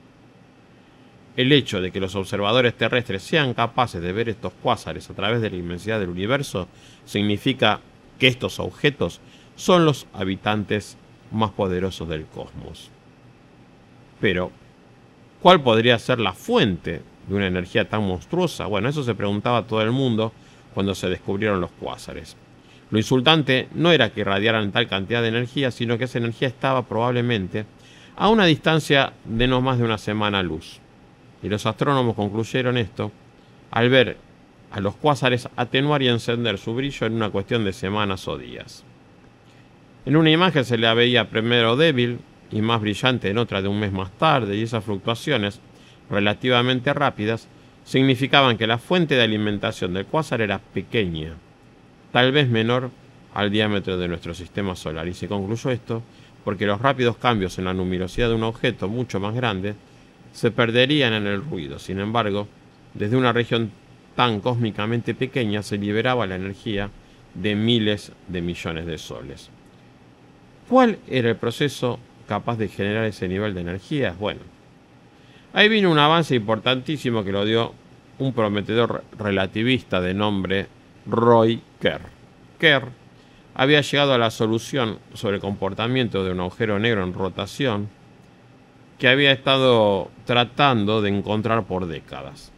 El hecho de que los observadores terrestres sean capaces de ver estos cuásares a través de la inmensidad del universo significa que estos objetos son los habitantes más poderosos del cosmos. Pero, ¿cuál podría ser la fuente de una energía tan monstruosa? Bueno, eso se preguntaba todo el mundo cuando se descubrieron los cuásares. Lo insultante no era que irradiaran tal cantidad de energía, sino que esa energía estaba probablemente a una distancia de no más de una semana luz. Y los astrónomos concluyeron esto al ver a los cuásares atenuar y encender su brillo en una cuestión de semanas o días. En una imagen se la veía primero débil y más brillante en otra de un mes más tarde, y esas fluctuaciones relativamente rápidas significaban que la fuente de alimentación del cuásar era pequeña, tal vez menor al diámetro de nuestro sistema solar, y se concluyó esto porque los rápidos cambios en la luminosidad de un objeto mucho más grande se perderían en el ruido. Sin embargo, desde una región tan cósmicamente pequeña se liberaba la energía de miles de millones de soles. ¿Cuál era el proceso capaz de generar ese nivel de energía? Bueno, ahí vino un avance importantísimo que lo dio un prometedor relativista de nombre Roy Kerr. Kerr había llegado a la solución sobre el comportamiento de un agujero negro en rotación que había estado tratando de encontrar por décadas.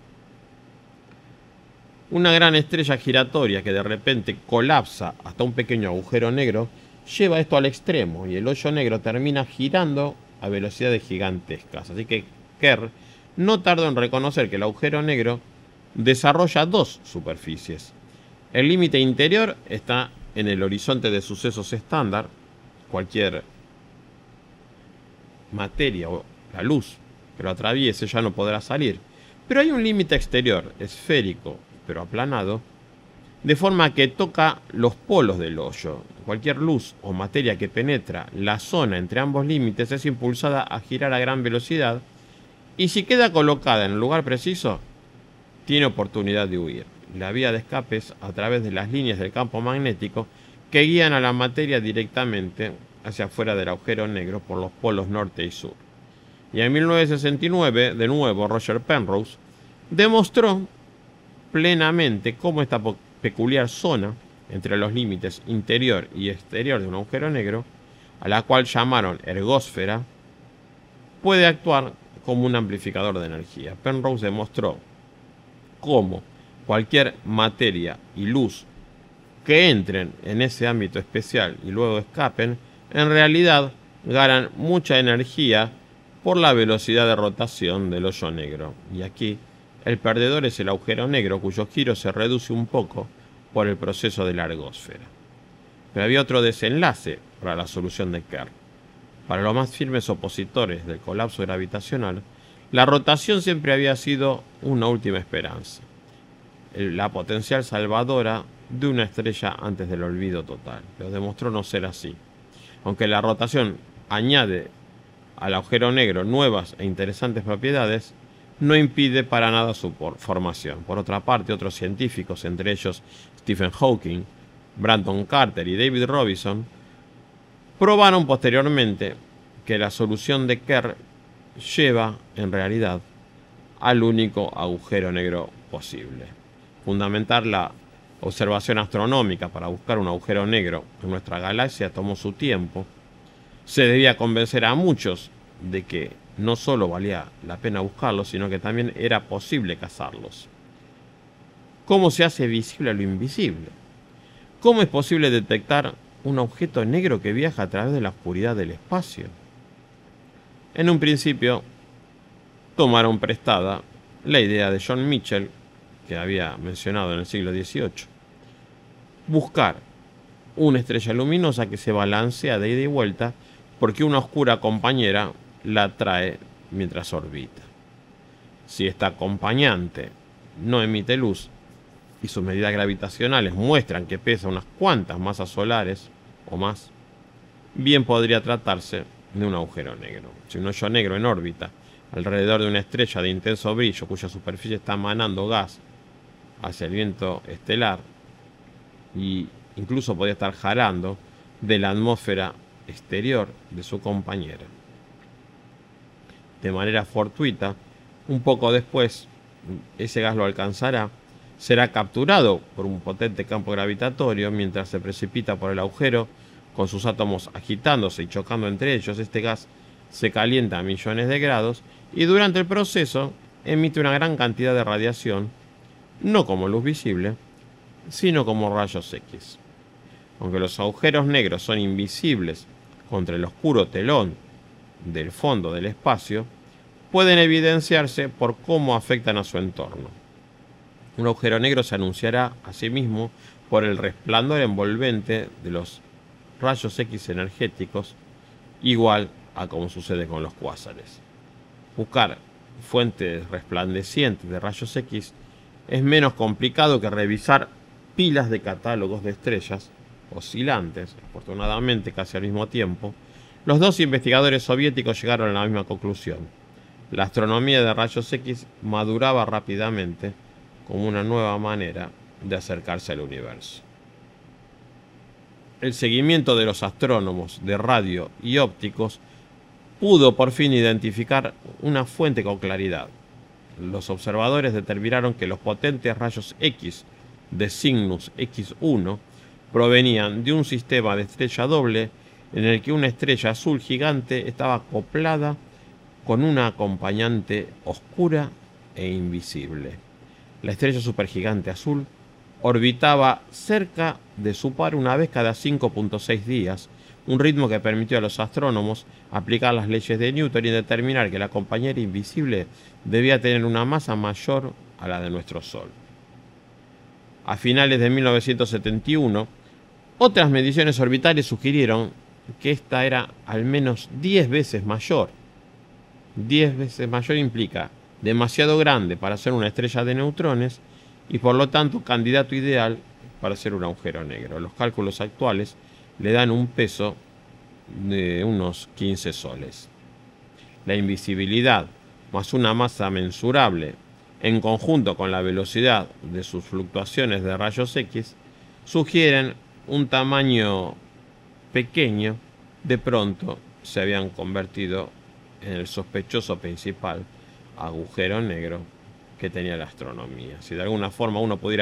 Una gran estrella giratoria que de repente colapsa hasta un pequeño agujero negro lleva esto al extremo y el hoyo negro termina girando a velocidades gigantescas. Así que Kerr no tardó en reconocer que el agujero negro desarrolla dos superficies. El límite interior está en el horizonte de sucesos estándar. Cualquier materia o la luz que lo atraviese ya no podrá salir. Pero hay un límite exterior, esférico pero aplanado, de forma que toca los polos del hoyo. Cualquier luz o materia que penetra la zona entre ambos límites es impulsada a girar a gran velocidad y si queda colocada en el lugar preciso, tiene oportunidad de huir. La vía de escape es a través de las líneas del campo magnético que guían a la materia directamente hacia afuera del agujero negro por los polos norte y sur. Y en 1969, de nuevo, Roger Penrose demostró plenamente cómo esta peculiar zona entre los límites interior y exterior de un agujero negro, a la cual llamaron ergósfera, puede actuar como un amplificador de energía. Penrose demostró cómo cualquier materia y luz que entren en ese ámbito especial y luego escapen, en realidad ganan mucha energía por la velocidad de rotación del hoyo negro. Y aquí el perdedor es el agujero negro, cuyo giro se reduce un poco por el proceso de la ergósfera. Pero había otro desenlace para la solución de Kerr. Para los más firmes opositores del colapso gravitacional, la rotación siempre había sido una última esperanza, la potencial salvadora de una estrella antes del olvido total. Pero demostró no ser así. Aunque la rotación añade al agujero negro nuevas e interesantes propiedades, no impide para nada su formación. Por otra parte, otros científicos, entre ellos Stephen Hawking, Brandon Carter y David Robinson, probaron posteriormente que la solución de Kerr lleva, en realidad, al único agujero negro posible. Fundamentar la observación astronómica para buscar un agujero negro en nuestra galaxia tomó su tiempo. Se debía convencer a muchos de que no solo valía la pena buscarlos, sino que también era posible cazarlos. ¿Cómo se hace visible lo invisible? ¿Cómo es posible detectar un objeto negro que viaja a través de la oscuridad del espacio? En un principio, tomaron prestada la idea de John Michell, que había mencionado en el siglo XVIII. Buscar una estrella luminosa que se balancea de ida y vuelta porque una oscura compañera la atrae mientras orbita. Si esta acompañante no emite luz y sus medidas gravitacionales muestran que pesa unas cuantas masas solares o más, bien podría tratarse de un agujero negro. Si un hoyo negro en órbita alrededor de una estrella de intenso brillo cuya superficie está emanando gas hacia el viento estelar y incluso podría estar jalando de la atmósfera exterior de su compañera. De manera fortuita, un poco después, ese gas lo alcanzará, será capturado por un potente campo gravitatorio mientras se precipita por el agujero, con sus átomos agitándose y chocando entre ellos. Este gas se calienta a millones de grados y durante el proceso emite una gran cantidad de radiación, no como luz visible, sino como rayos X. Aunque los agujeros negros son invisibles contra el oscuro telón del fondo del espacio, pueden evidenciarse por cómo afectan a su entorno. Un agujero negro se anunciará a sí mismo por el resplandor envolvente de los rayos X energéticos, igual a como sucede con los cuásares. Buscar fuentes resplandecientes de rayos X es menos complicado que revisar pilas de catálogos de estrellas oscilantes. Afortunadamente, casi al mismo tiempo, los dos investigadores soviéticos llegaron a la misma conclusión. La astronomía de rayos X maduraba rápidamente como una nueva manera de acercarse al universo. El seguimiento de los astrónomos de radio y ópticos pudo por fin identificar una fuente con claridad. Los observadores determinaron que los potentes rayos X de Cygnus X1 provenían de un sistema de estrella doble en el que una estrella azul gigante estaba acoplada con una acompañante oscura e invisible. La estrella supergigante azul orbitaba cerca de su par una vez cada 5.6 días, un ritmo que permitió a los astrónomos aplicar las leyes de Newton y determinar que la compañera invisible debía tener una masa mayor a la de nuestro Sol. A finales de 1971, otras mediciones orbitales sugirieron que esta era al menos 10 veces mayor. 10 veces mayor implica demasiado grande para ser una estrella de neutrones y por lo tanto candidato ideal para ser un agujero negro. Los cálculos actuales le dan un peso de unos 15 soles. La invisibilidad más una masa mensurable en conjunto con la velocidad de sus fluctuaciones de rayos X sugieren un tamaño pequeño. De pronto se habían convertido en el sospechoso principal agujero negro que tenía la astronomía. Si de alguna forma uno pudiera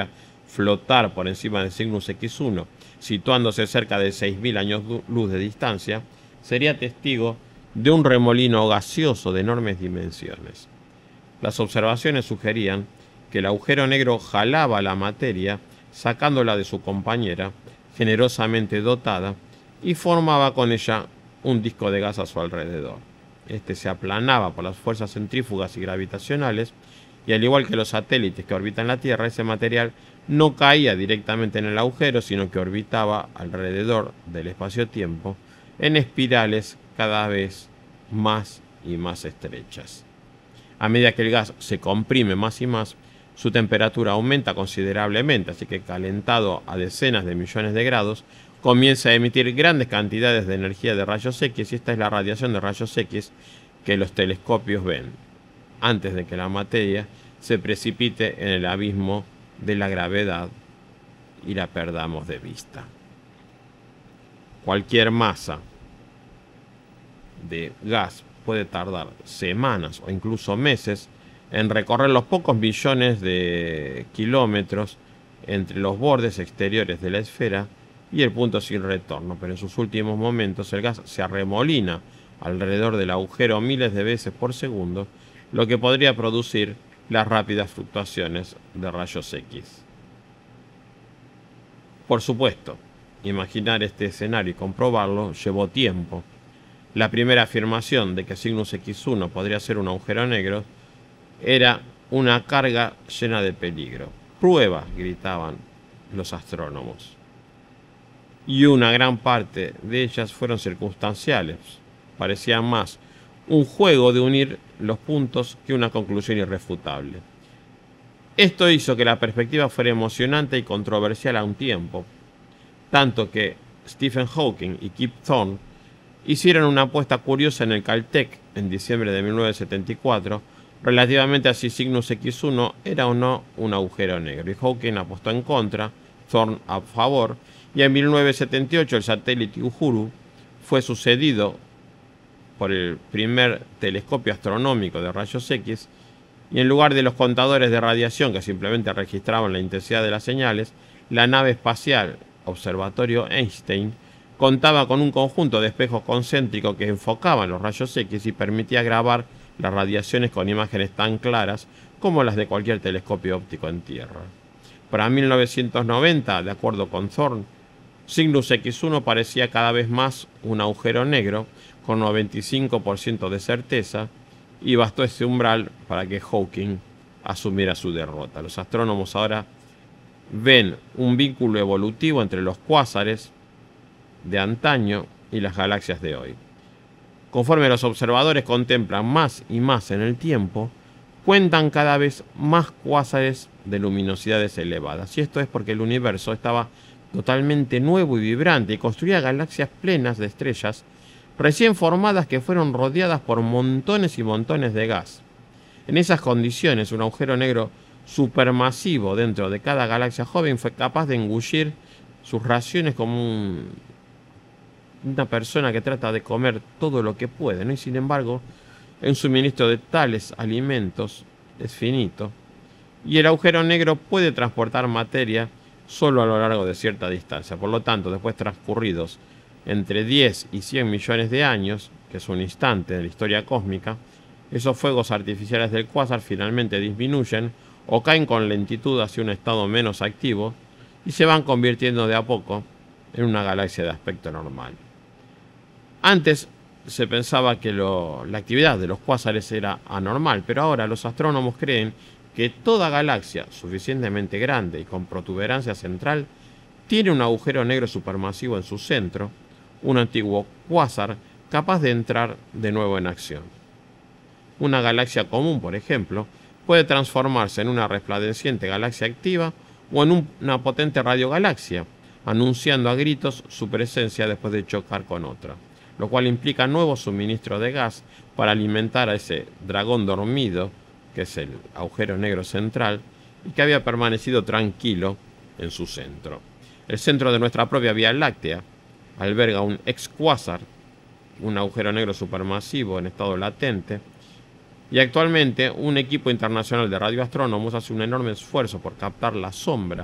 flotar por encima de Cygnus X1, situándose cerca de 6.000 años luz de distancia, sería testigo de un remolino gaseoso de enormes dimensiones. Las observaciones sugerían que el agujero negro jalaba la materia, sacándola de su compañera, generosamente dotada, y formaba con ella un disco de gas a su alrededor. Este se aplanaba por las fuerzas centrífugas y gravitacionales, y al igual que los satélites que orbitan la Tierra, ese material no caía directamente en el agujero, sino que orbitaba alrededor del espacio-tiempo en espirales cada vez más y más estrechas. A medida que el gas se comprime más y más, su temperatura aumenta considerablemente, así que calentado a decenas de millones de grados, comienza a emitir grandes cantidades de energía de rayos X, y esta es la radiación de rayos X que los telescopios ven, antes de que la materia se precipite en el abismo de la gravedad y la perdamos de vista. Cualquier masa de gas puede tardar semanas o incluso meses en recorrer los pocos millones de kilómetros entre los bordes exteriores de la esfera y el punto sin retorno, pero en sus últimos momentos el gas se arremolina alrededor del agujero miles de veces por segundo, lo que podría producir las rápidas fluctuaciones de rayos X. Por supuesto, imaginar este escenario y comprobarlo llevó tiempo. La primera afirmación de que Cygnus X1 podría ser un agujero negro era una carga llena de peligro. ¡Prueba!, gritaban los astrónomos. Y una gran parte de ellas fueron circunstanciales. Parecían más un juego de unir los puntos que una conclusión irrefutable. Esto hizo que la perspectiva fuera emocionante y controversial a un tiempo, tanto que Stephen Hawking y Kip Thorne hicieron una apuesta curiosa en el Caltech en diciembre de 1974 relativamente a si Cygnus X1 era o no un agujero negro, y Hawking apostó en contra, Thorne a favor, y en 1978 el satélite Uhuru fue sucedido por el primer telescopio astronómico de rayos X, y en lugar de los contadores de radiación que simplemente registraban la intensidad de las señales, la nave espacial Observatorio Einstein contaba con un conjunto de espejos concéntricos que enfocaban los rayos X y permitía grabar las radiaciones con imágenes tan claras como las de cualquier telescopio óptico en Tierra. Para 1990, de acuerdo con Thorne, Cygnus X1 parecía cada vez más un agujero negro con 95% de certeza, y bastó ese umbral para que Hawking asumiera su derrota. Los astrónomos ahora ven un vínculo evolutivo entre los cuásares de antaño y las galaxias de hoy. Conforme los observadores contemplan más y más en el tiempo, cuentan cada vez más cuásares de luminosidades elevadas. Y esto es porque el universo estaba totalmente nuevo y vibrante y construía galaxias plenas de estrellas recién formadas que fueron rodeadas por montones y montones de gas. En esas condiciones, un agujero negro supermasivo dentro de cada galaxia joven fue capaz de engullir sus raciones como una persona que trata de comer todo lo que puede, ¿no? Y sin embargo, el suministro de tales alimentos es finito, y el agujero negro puede transportar materia solo a lo largo de cierta distancia. Por lo tanto, después transcurridos entre 10 y 100 millones de años, que es un instante de la historia cósmica, esos fuegos artificiales del cuásar finalmente disminuyen o caen con lentitud hacia un estado menos activo y se van convirtiendo de a poco en una galaxia de aspecto normal. Antes se pensaba que la actividad de los cuásares era anormal, pero ahora los astrónomos creen que toda galaxia suficientemente grande y con protuberancia central tiene un agujero negro supermasivo en su centro, un antiguo cuásar capaz de entrar de nuevo en acción. Una galaxia común, por ejemplo, puede transformarse en una resplandeciente galaxia activa o en una potente radiogalaxia, anunciando a gritos su presencia después de chocar con otra, lo cual implica nuevo suministro de gas para alimentar a ese dragón dormido, que es el agujero negro central, y que había permanecido tranquilo en su centro. El centro de nuestra propia Vía Láctea alberga un excuásar, un agujero negro supermasivo en estado latente, y actualmente un equipo internacional de radioastrónomos hace un enorme esfuerzo por captar la sombra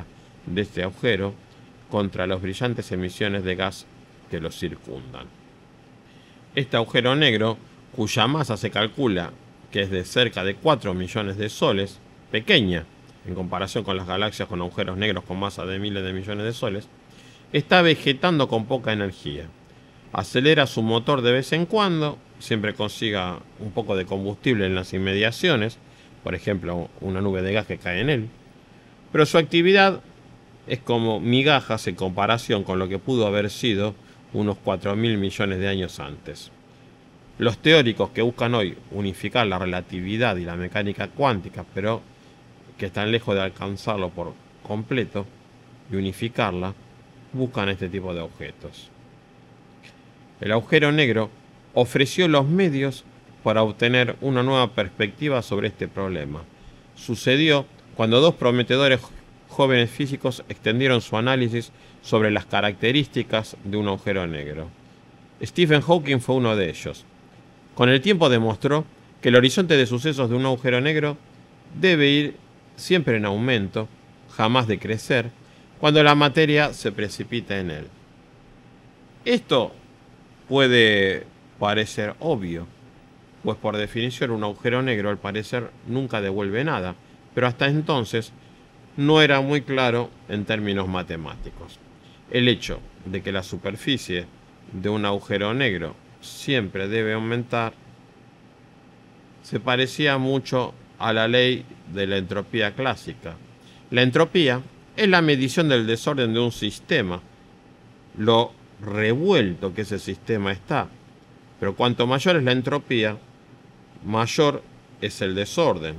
de este agujero contra las brillantes emisiones de gas que lo circundan. Este agujero negro, cuya masa se calcula que es de cerca de 4 millones de soles, pequeña en comparación con las galaxias con agujeros negros con masa de miles de millones de soles, está vegetando con poca energía. Acelera su motor de vez en cuando, siempre consiga un poco de combustible en las inmediaciones, por ejemplo, una nube de gas que cae en él, pero su actividad es como migajas en comparación con lo que pudo haber sido unos 4.000 millones de años antes. Los teóricos que buscan hoy unificar la relatividad y la mecánica cuántica, pero que están lejos de alcanzarlo por completo y unificarla, buscan este tipo de objetos. El agujero negro ofreció los medios para obtener una nueva perspectiva sobre este problema. Sucedió cuando dos prometedores jóvenes físicos extendieron su análisis sobre las características de un agujero negro. Stephen Hawking fue uno de ellos. Con el tiempo demostró que el horizonte de sucesos de un agujero negro debe ir siempre en aumento, jamás decrecer, cuando la materia se precipita en él. Esto puede parecer obvio, pues por definición un agujero negro al parecer nunca devuelve nada, pero hasta entonces no era muy claro en términos matemáticos. El hecho de que la superficie de un agujero negro siempre debe aumentar se parecía mucho a la ley de la entropía clásica. La entropía es la medición del desorden de un sistema, lo revuelto que ese sistema está, pero cuanto mayor es la entropía, mayor es el desorden.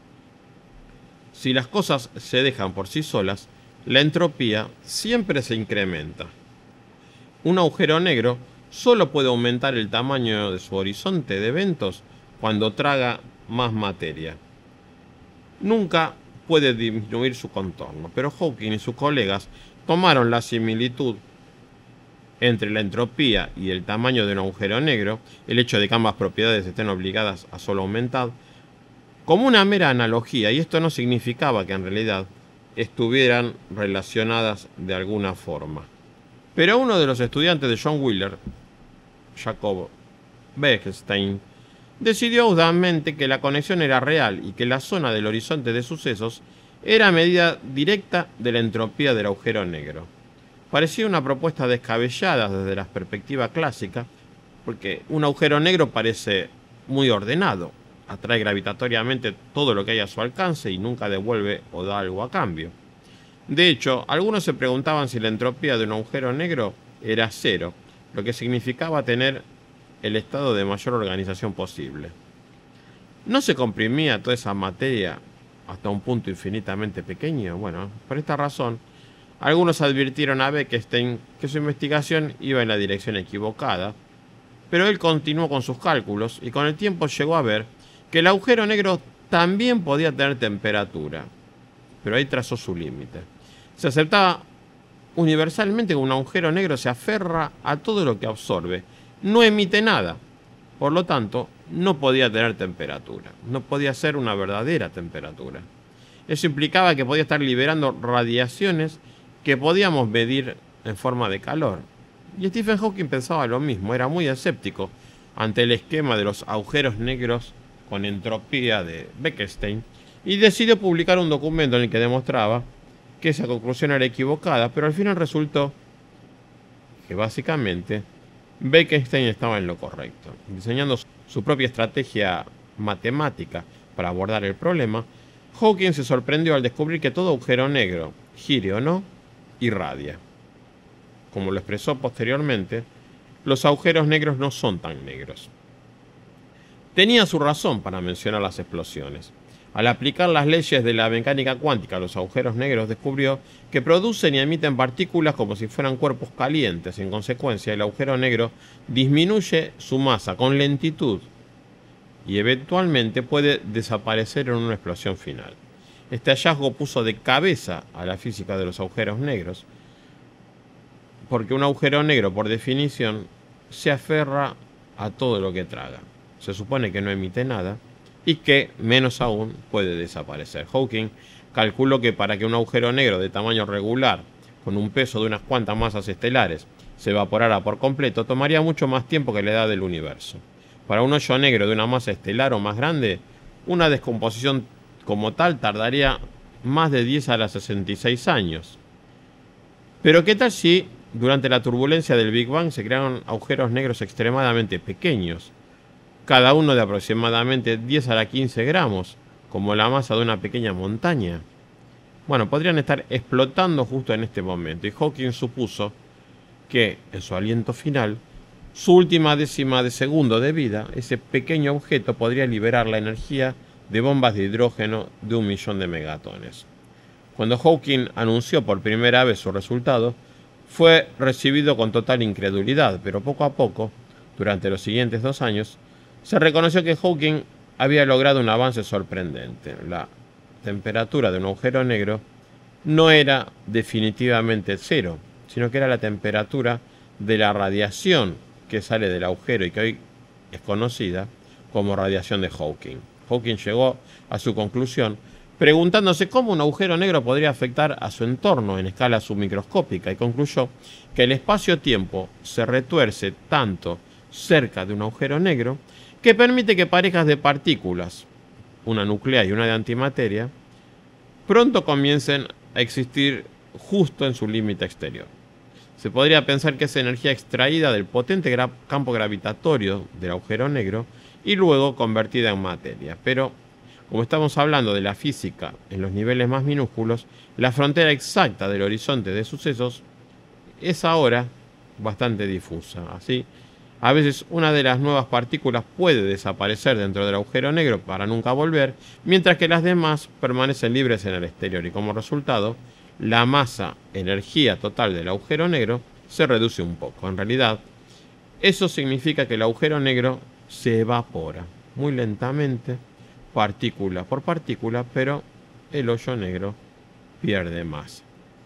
Si las cosas se dejan por sí solas, la entropía siempre se incrementa. Un agujero negro solo puede aumentar el tamaño de su horizonte de eventos cuando traga más materia. Nunca puede disminuir su contorno, pero Hawking y sus colegas tomaron la similitud entre la entropía y el tamaño de un agujero negro, el hecho de que ambas propiedades estén obligadas a solo aumentar, como una mera analogía, y esto no significaba que en realidad estuvieran relacionadas de alguna forma. Pero uno de los estudiantes de John Wheeler, Jacob Bekenstein, decidió audazmente que la conexión era real y que la zona del horizonte de sucesos era medida directa de la entropía del agujero negro. Parecía una propuesta descabellada desde la perspectiva clásica, porque un agujero negro parece muy ordenado, atrae gravitatoriamente todo lo que hay a su alcance y nunca devuelve o da algo a cambio. De hecho, algunos se preguntaban si la entropía de un agujero negro era cero, lo que significaba tener el estado de mayor organización posible. ¿No se comprimía toda esa materia hasta un punto infinitamente pequeño? Bueno, por esta razón, algunos advirtieron a Bekenstein que su investigación iba en la dirección equivocada, pero él continuó con sus cálculos y con el tiempo llegó a ver que el agujero negro también podía tener temperatura, pero ahí trazó su límite. Se aceptaba universalmente que un agujero negro se aferra a todo lo que absorbe, no emite nada, por lo tanto no podía tener temperatura, no podía ser una verdadera temperatura. Eso implicaba que podía estar liberando radiaciones que podíamos medir en forma de calor. Y Stephen Hawking pensaba lo mismo, era muy escéptico ante el esquema de los agujeros negros con entropía de Bekenstein y decidió publicar un documento en el que demostraba que esa conclusión era equivocada, pero al final resultó que básicamente Bekenstein estaba en lo correcto. Diseñando su propia estrategia matemática para abordar el problema, Hawking se sorprendió al descubrir que todo agujero negro, gire o no, irradia. Como lo expresó posteriormente, los agujeros negros no son tan negros. Tenía su razón para mencionar las explosiones. Al aplicar las leyes de la mecánica cuántica a los agujeros negros, descubrió que producen y emiten partículas como si fueran cuerpos calientes. En consecuencia, el agujero negro disminuye su masa con lentitud y eventualmente puede desaparecer en una explosión final. Este hallazgo puso de cabeza a la física de los agujeros negros, porque un agujero negro, por definición, se aferra a todo lo que traga. Se supone que no emite nada y que, menos aún, puede desaparecer. Hawking calculó que para que un agujero negro de tamaño regular, con un peso de unas cuantas masas estelares, se evaporara por completo, tomaría mucho más tiempo que la edad del universo. Para un hoyo negro de una masa estelar o más grande, una descomposición como tal tardaría más de 10 a la 66 años. Pero ¿qué tal si durante la turbulencia del Big Bang se crearon agujeros negros extremadamente pequeños, cada uno de aproximadamente 10 a la 15 gramos, como la masa de una pequeña montaña? Bueno, podrían estar explotando justo en este momento, y Hawking supuso que, en su aliento final, su última décima de segundo de vida, ese pequeño objeto podría liberar la energía de bombas de hidrógeno de 1 millón de megatones. Cuando Hawking anunció por primera vez su resultado, fue recibido con total incredulidad, pero poco a poco, durante los siguientes 2 años, se reconoció que Hawking había logrado un avance sorprendente. La temperatura de un agujero negro no era definitivamente cero, sino que era la temperatura de la radiación que sale del agujero y que hoy es conocida como radiación de Hawking. Hawking llegó a su conclusión preguntándose cómo un agujero negro podría afectar a su entorno en escala submicroscópica, y concluyó que el espacio-tiempo se retuerce tanto cerca de un agujero negro que permite que parejas de partículas, una nuclear y una de antimateria, pronto comiencen a existir justo en su límite exterior. Se podría pensar que es energía extraída del potente campo gravitatorio del agujero negro y luego convertida en materia. Pero, como estamos hablando de la física en los niveles más minúsculos, la frontera exacta del horizonte de sucesos es ahora bastante difusa. Así, a veces una de las nuevas partículas puede desaparecer dentro del agujero negro para nunca volver, mientras que las demás permanecen libres en el exterior, y como resultado, la masa-energía total del agujero negro se reduce un poco. En realidad, eso significa que el agujero negro se evapora muy lentamente, partícula por partícula, pero el hoyo negro pierde masa.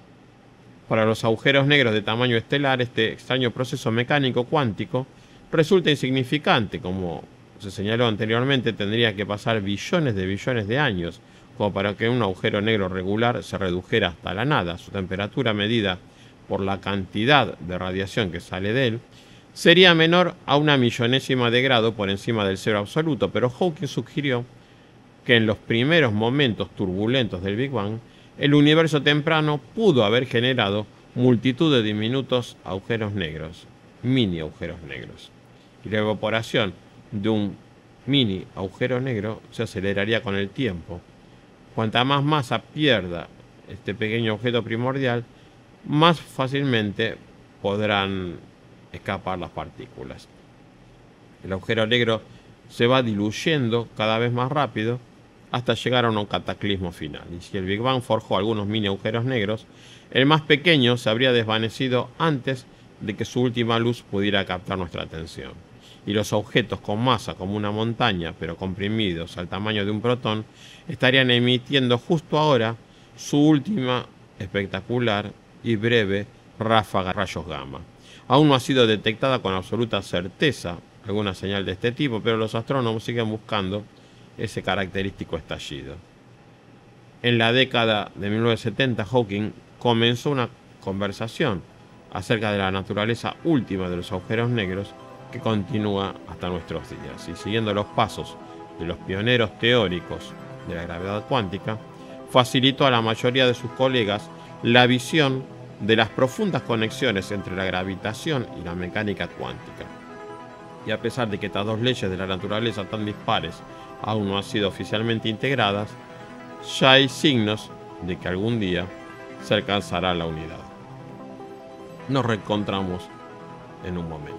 Para los agujeros negros de tamaño estelar, este extraño proceso mecánico cuántico resulta insignificante. Como se señaló anteriormente, tendría que pasar billones de años como para que un agujero negro regular se redujera hasta la nada. Su temperatura, medida por la cantidad de radiación que sale de él, sería menor a 1 millonésima de grado por encima del cero absoluto, pero Hawking sugirió que en los primeros momentos turbulentos del Big Bang, el universo temprano pudo haber generado multitud de diminutos agujeros negros, mini agujeros negros, y la evaporación de un mini agujero negro se aceleraría con el tiempo. Cuanta más masa pierda este pequeño objeto primordial, más fácilmente podrán escapar las partículas. El agujero negro se va diluyendo cada vez más rápido hasta llegar a un cataclismo final. Y si el Big Bang forjó algunos mini agujeros negros, el más pequeño se habría desvanecido antes de que su última luz pudiera captar nuestra atención. Y los objetos con masa como una montaña, pero comprimidos al tamaño de un protón, estarían emitiendo justo ahora su última espectacular y breve ráfaga de rayos gamma. Aún no ha sido detectada con absoluta certeza alguna señal de este tipo, pero los astrónomos siguen buscando ese característico estallido. En la década de 1970, Hawking comenzó una conversación acerca de la naturaleza última de los agujeros negros que continúa hasta nuestros días, y siguiendo los pasos de los pioneros teóricos de la gravedad cuántica, facilitó a la mayoría de sus colegas la visión de las profundas conexiones entre la gravitación y la mecánica cuántica. Y a pesar de que estas dos leyes de la naturaleza tan dispares aún no han sido oficialmente integradas, ya hay signos de que algún día se alcanzará la unidad. Nos reencontramos en un momento.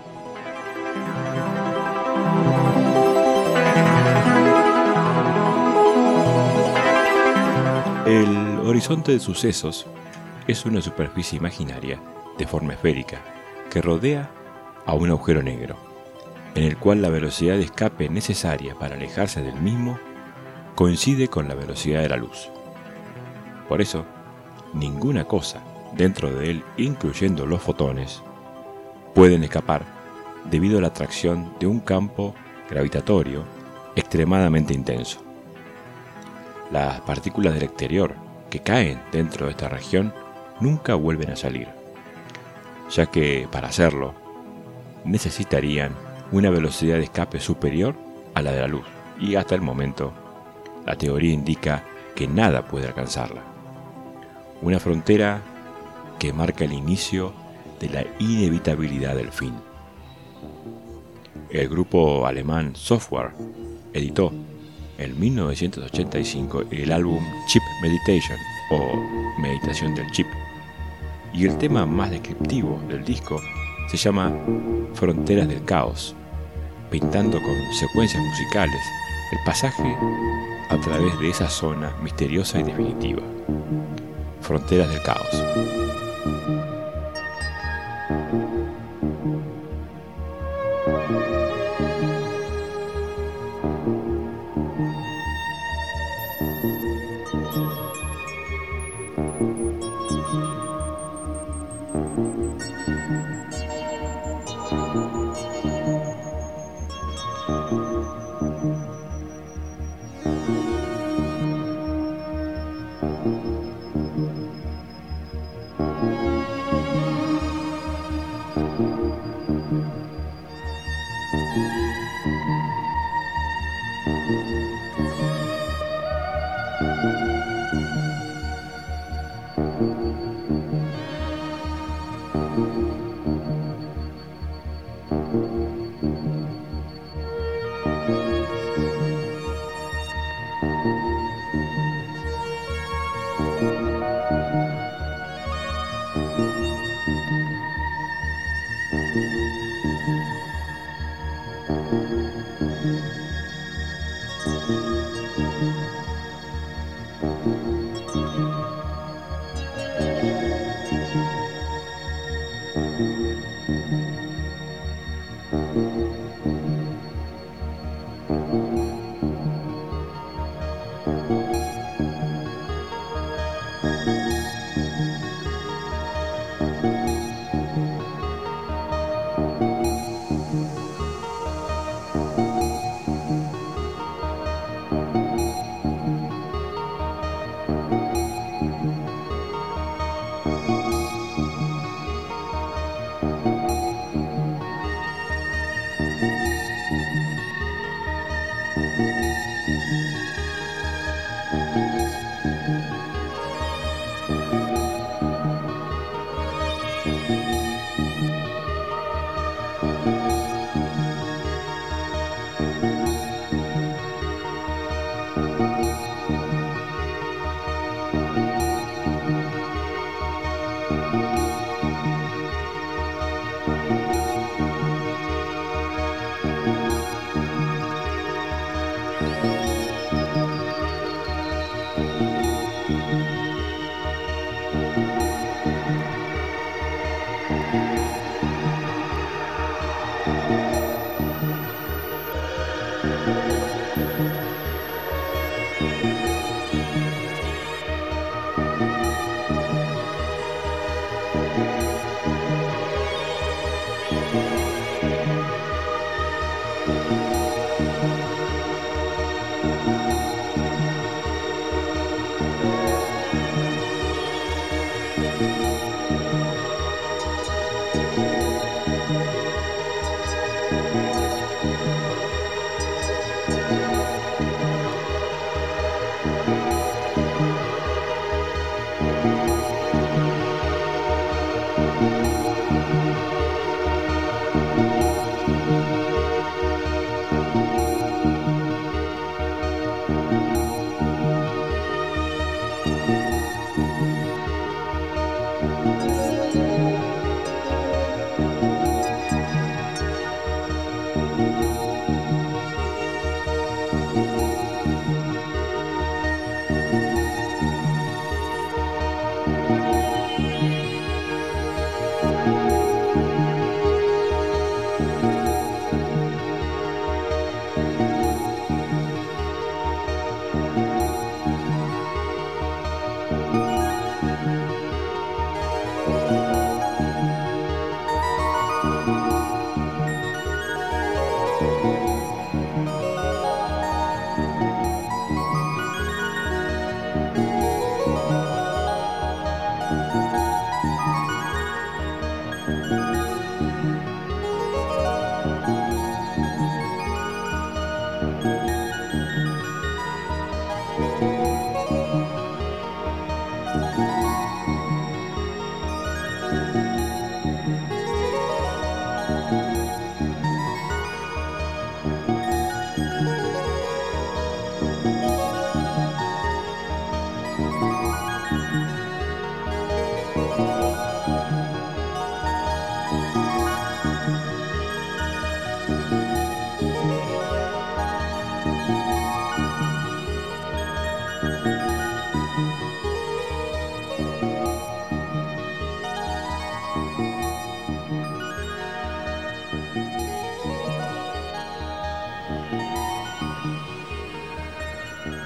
El horizonte de sucesos es una superficie imaginaria de forma esférica que rodea a un agujero negro, en el cual la velocidad de escape necesaria para alejarse del mismo coincide con la velocidad de la luz. Por eso, ninguna cosa dentro de él, incluyendo los fotones, pueden escapar debido a la atracción de un campo gravitatorio extremadamente intenso. Las partículas del exterior que caen dentro de esta región nunca vuelven a salir, ya que para hacerlo necesitarían una velocidad de escape superior a la de la luz, y hasta el momento la teoría indica que nada puede alcanzarla. Una frontera que marca el inicio de la inevitabilidad del fin. El grupo alemán Software editó en 1985 el álbum Chip Meditation o Meditación del Chip, y el tema más descriptivo del disco se llama Fronteras del Caos, pintando con secuencias musicales el pasaje a través de esa zona misteriosa y definitiva. Fronteras del Caos.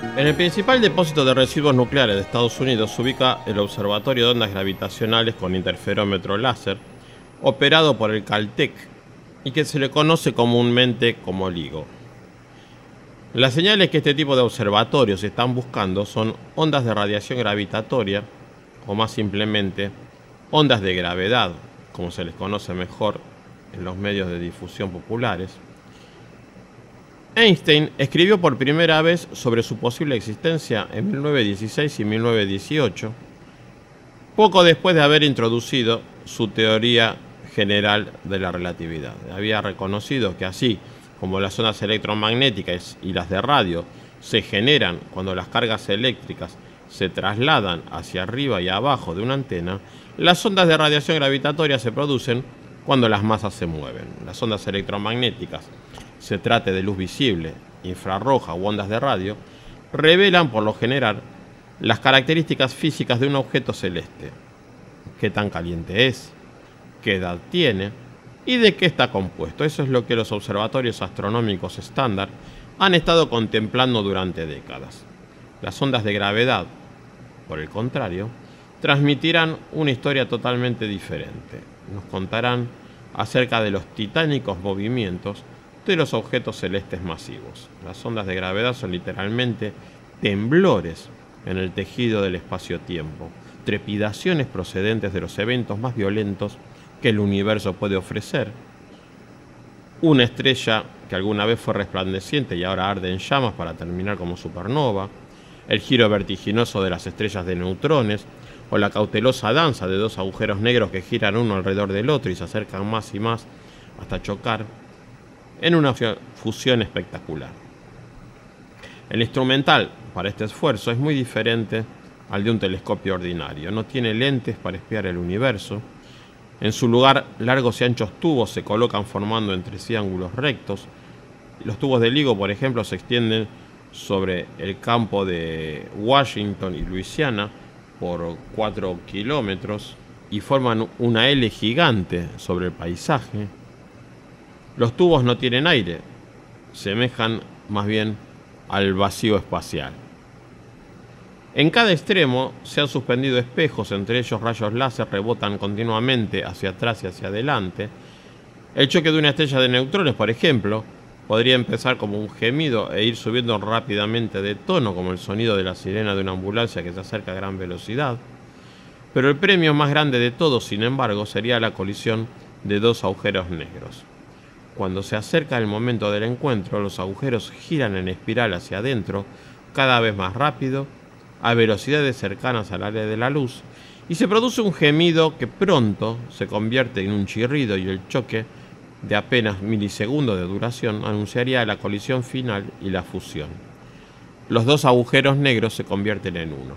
En el principal depósito de residuos nucleares de Estados Unidos se ubica el Observatorio de Ondas Gravitacionales con Interferómetro Láser, operado por el Caltech y que se le conoce comúnmente como LIGO. Las señales que este tipo de observatorios están buscando son ondas de radiación gravitatoria, o más simplemente, ondas de gravedad, como se les conoce mejor en los medios de difusión populares. Einstein escribió por primera vez sobre su posible existencia en 1916 y 1918, poco después de haber introducido su teoría general de la relatividad. Había reconocido que así como las ondas electromagnéticas y las de radio se generan cuando las cargas eléctricas se trasladan hacia arriba y abajo de una antena, las ondas de radiación gravitatoria se producen cuando las masas se mueven. Las ondas electromagnéticas, se trate de luz visible, infrarroja u ondas de radio, revelan por lo general las características físicas de un objeto celeste. Qué tan caliente es, qué edad tiene y de qué está compuesto. Eso es lo que los observatorios astronómicos estándar han estado contemplando durante décadas. Las ondas de gravedad, por el contrario, transmitirán una historia totalmente diferente. Nos contarán acerca de los titánicos movimientos de los objetos celestes masivos. Las ondas de gravedad son literalmente temblores en el tejido del espacio-tiempo, trepidaciones procedentes de los eventos más violentos que el universo puede ofrecer. Una estrella que alguna vez fue resplandeciente y ahora arde en llamas para terminar como supernova, el giro vertiginoso de las estrellas de neutrones, o la cautelosa danza de dos agujeros negros que giran uno alrededor del otro y se acercan más y más hasta chocar en una fusión espectacular. El instrumental para este esfuerzo es muy diferente al de un telescopio ordinario. No tiene lentes para espiar el universo. En su lugar, largos y anchos tubos se colocan formando entre sí ángulos rectos. Los tubos de LIGO, por ejemplo, se extienden sobre el campo de Washington y Luisiana por 4 kilómetros y forman una L gigante sobre el paisaje. Los tubos no tienen aire, semejan más bien al vacío espacial. En cada extremo se han suspendido espejos, entre ellos rayos láser rebotan continuamente hacia atrás y hacia adelante. El choque de una estrella de neutrones, por ejemplo, podría empezar como un gemido e ir subiendo rápidamente de tono, como el sonido de la sirena de una ambulancia que se acerca a gran velocidad. Pero el premio más grande de todos, sin embargo, sería la colisión de dos agujeros negros. Cuando se acerca el momento del encuentro, los agujeros giran en espiral hacia adentro, cada vez más rápido, a velocidades cercanas al área de la luz, y se produce un gemido que pronto se convierte en un chirrido, y el choque, de apenas milisegundos de duración, anunciaría la colisión final y la fusión. Los dos agujeros negros se convierten en uno.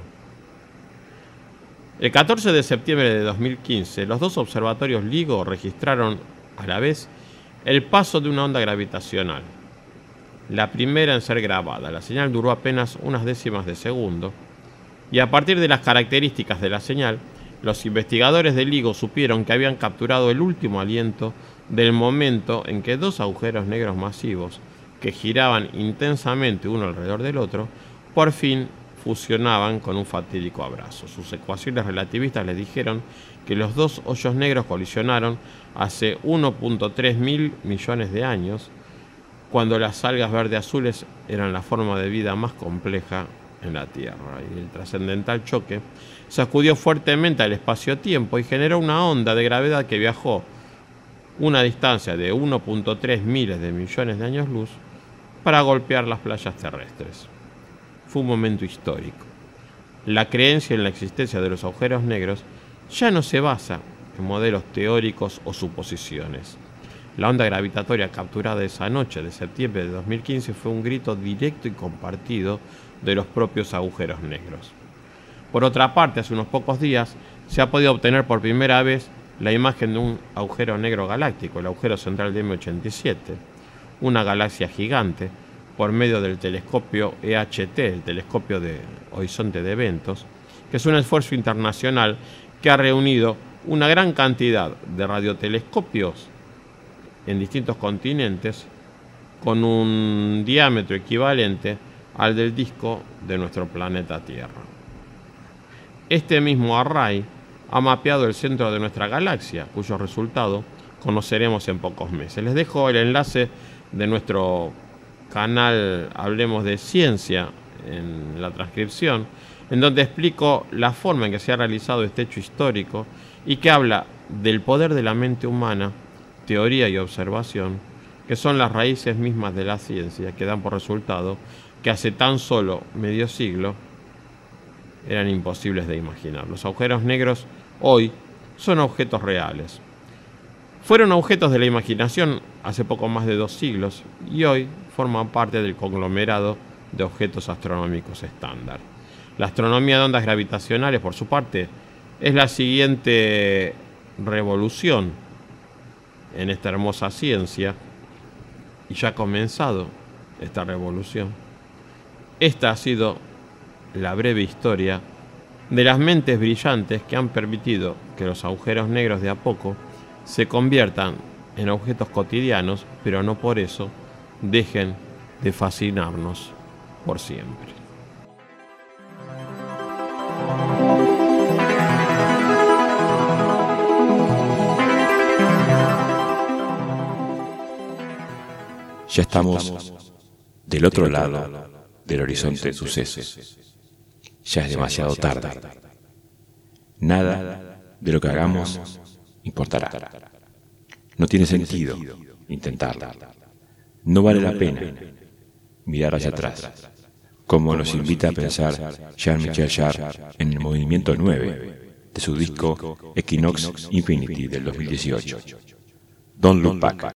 El 14 de septiembre de 2015, los dos observatorios LIGO registraron a la vez el paso de una onda gravitacional, la primera en ser grabada. La señal duró apenas unas décimas de segundo, y a partir de las características de la señal, los investigadores de LIGO supieron que habían capturado el último aliento del momento en que dos agujeros negros masivos, que giraban intensamente uno alrededor del otro, por fin fusionaban con un fatídico abrazo. Sus ecuaciones relativistas les dijeron que los dos hoyos negros colisionaron hace 1.3 mil millones de años, cuando las algas verde-azules eran la forma de vida más compleja en la Tierra. Y el trascendental choque sacudió fuertemente al espacio-tiempo y generó una onda de gravedad que viajó una distancia de 1.3 miles de millones de años luz para golpear las playas terrestres. Fue un momento histórico. La creencia en la existencia de los agujeros negros ya no se basa en modelos teóricos o suposiciones. La onda gravitatoria capturada esa noche de septiembre de 2015 fue un grito directo y compartido de los propios agujeros negros. Por otra parte, hace unos pocos días se ha podido obtener por primera vez la imagen de un agujero negro galáctico, el agujero central de M87, una galaxia gigante, por medio del telescopio EHT, el telescopio de horizonte de eventos, que es un esfuerzo internacional que ha reunido una gran cantidad de radiotelescopios en distintos continentes con un diámetro equivalente al del disco de nuestro planeta Tierra. Este mismo array ha mapeado el centro de nuestra galaxia, cuyo resultado conoceremos en pocos meses. Les dejo el enlace de nuestro canal Hablemos de Ciencia en la transcripción, en donde explico la forma en que se ha realizado este hecho histórico y que habla del poder de la mente humana, teoría y observación, que son las raíces mismas de la ciencia, que dan por resultado que hace tan solo medio siglo eran imposibles de imaginar. Los agujeros negros hoy son objetos reales. Fueron objetos de la imaginación hace poco más de 2 siglos y hoy forman parte del conglomerado de objetos astronómicos estándar. La astronomía de ondas gravitacionales, por su parte, es la siguiente revolución en esta hermosa ciencia y ya ha comenzado esta revolución. Esta ha sido la breve historia de las mentes brillantes que han permitido que los agujeros negros de a poco se conviertan en objetos cotidianos, pero no por eso dejen de fascinarnos por siempre. Ya estamos del otro lado del horizonte de sucesos. Ya es demasiado tarde. Nada de lo que hagamos importará. No tiene sentido intentarlo. No vale la pena mirar hacia atrás, como nos invita a pensar Jean-Michel Jarre en el movimiento 9 de su disco Equinox Infinity del 2018. Don't Look Back.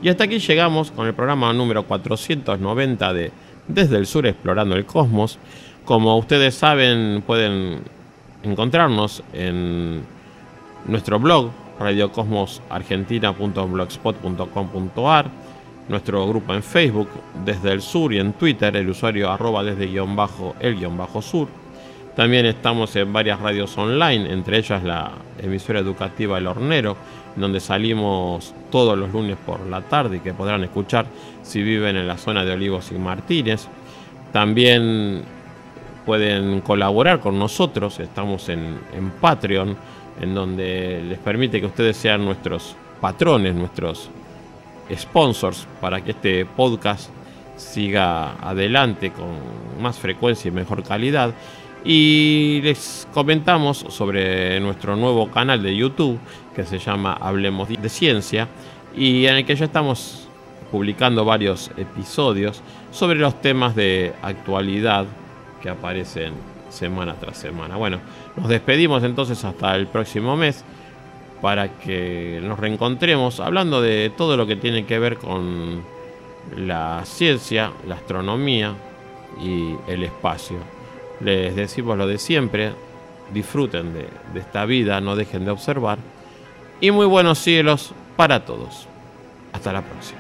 Y hasta aquí llegamos con el programa número 490 de Desde el Sur Explorando el Cosmos. Como ustedes saben, pueden encontrarnos en nuestro blog radiocosmosargentina.blogspot.com.ar, nuestro grupo en Facebook Desde el Sur, y en Twitter el usuario @desde_el_sur. También estamos en varias radios online, entre ellas la emisora educativa El Hornero, donde salimos todos los lunes por la tarde y que podrán escuchar si viven en la zona de Olivos y Martínez. También pueden colaborar con nosotros, estamos en Patreon, en donde les permite que ustedes sean nuestros patrones, nuestros sponsors, para que este podcast siga adelante con más frecuencia y mejor calidad. Y les comentamos sobre nuestro nuevo canal de YouTube que se llama Hablemos de Ciencia, y en el que ya estamos publicando varios episodios sobre los temas de actualidad que aparecen semana tras semana. Bueno, nos despedimos entonces hasta el próximo mes, para que nos reencontremos hablando de todo lo que tiene que ver con la ciencia, la astronomía y el espacio. Les decimos lo de siempre: disfruten de esta vida, no dejen de observar, y muy buenos cielos para todos. Hasta la próxima.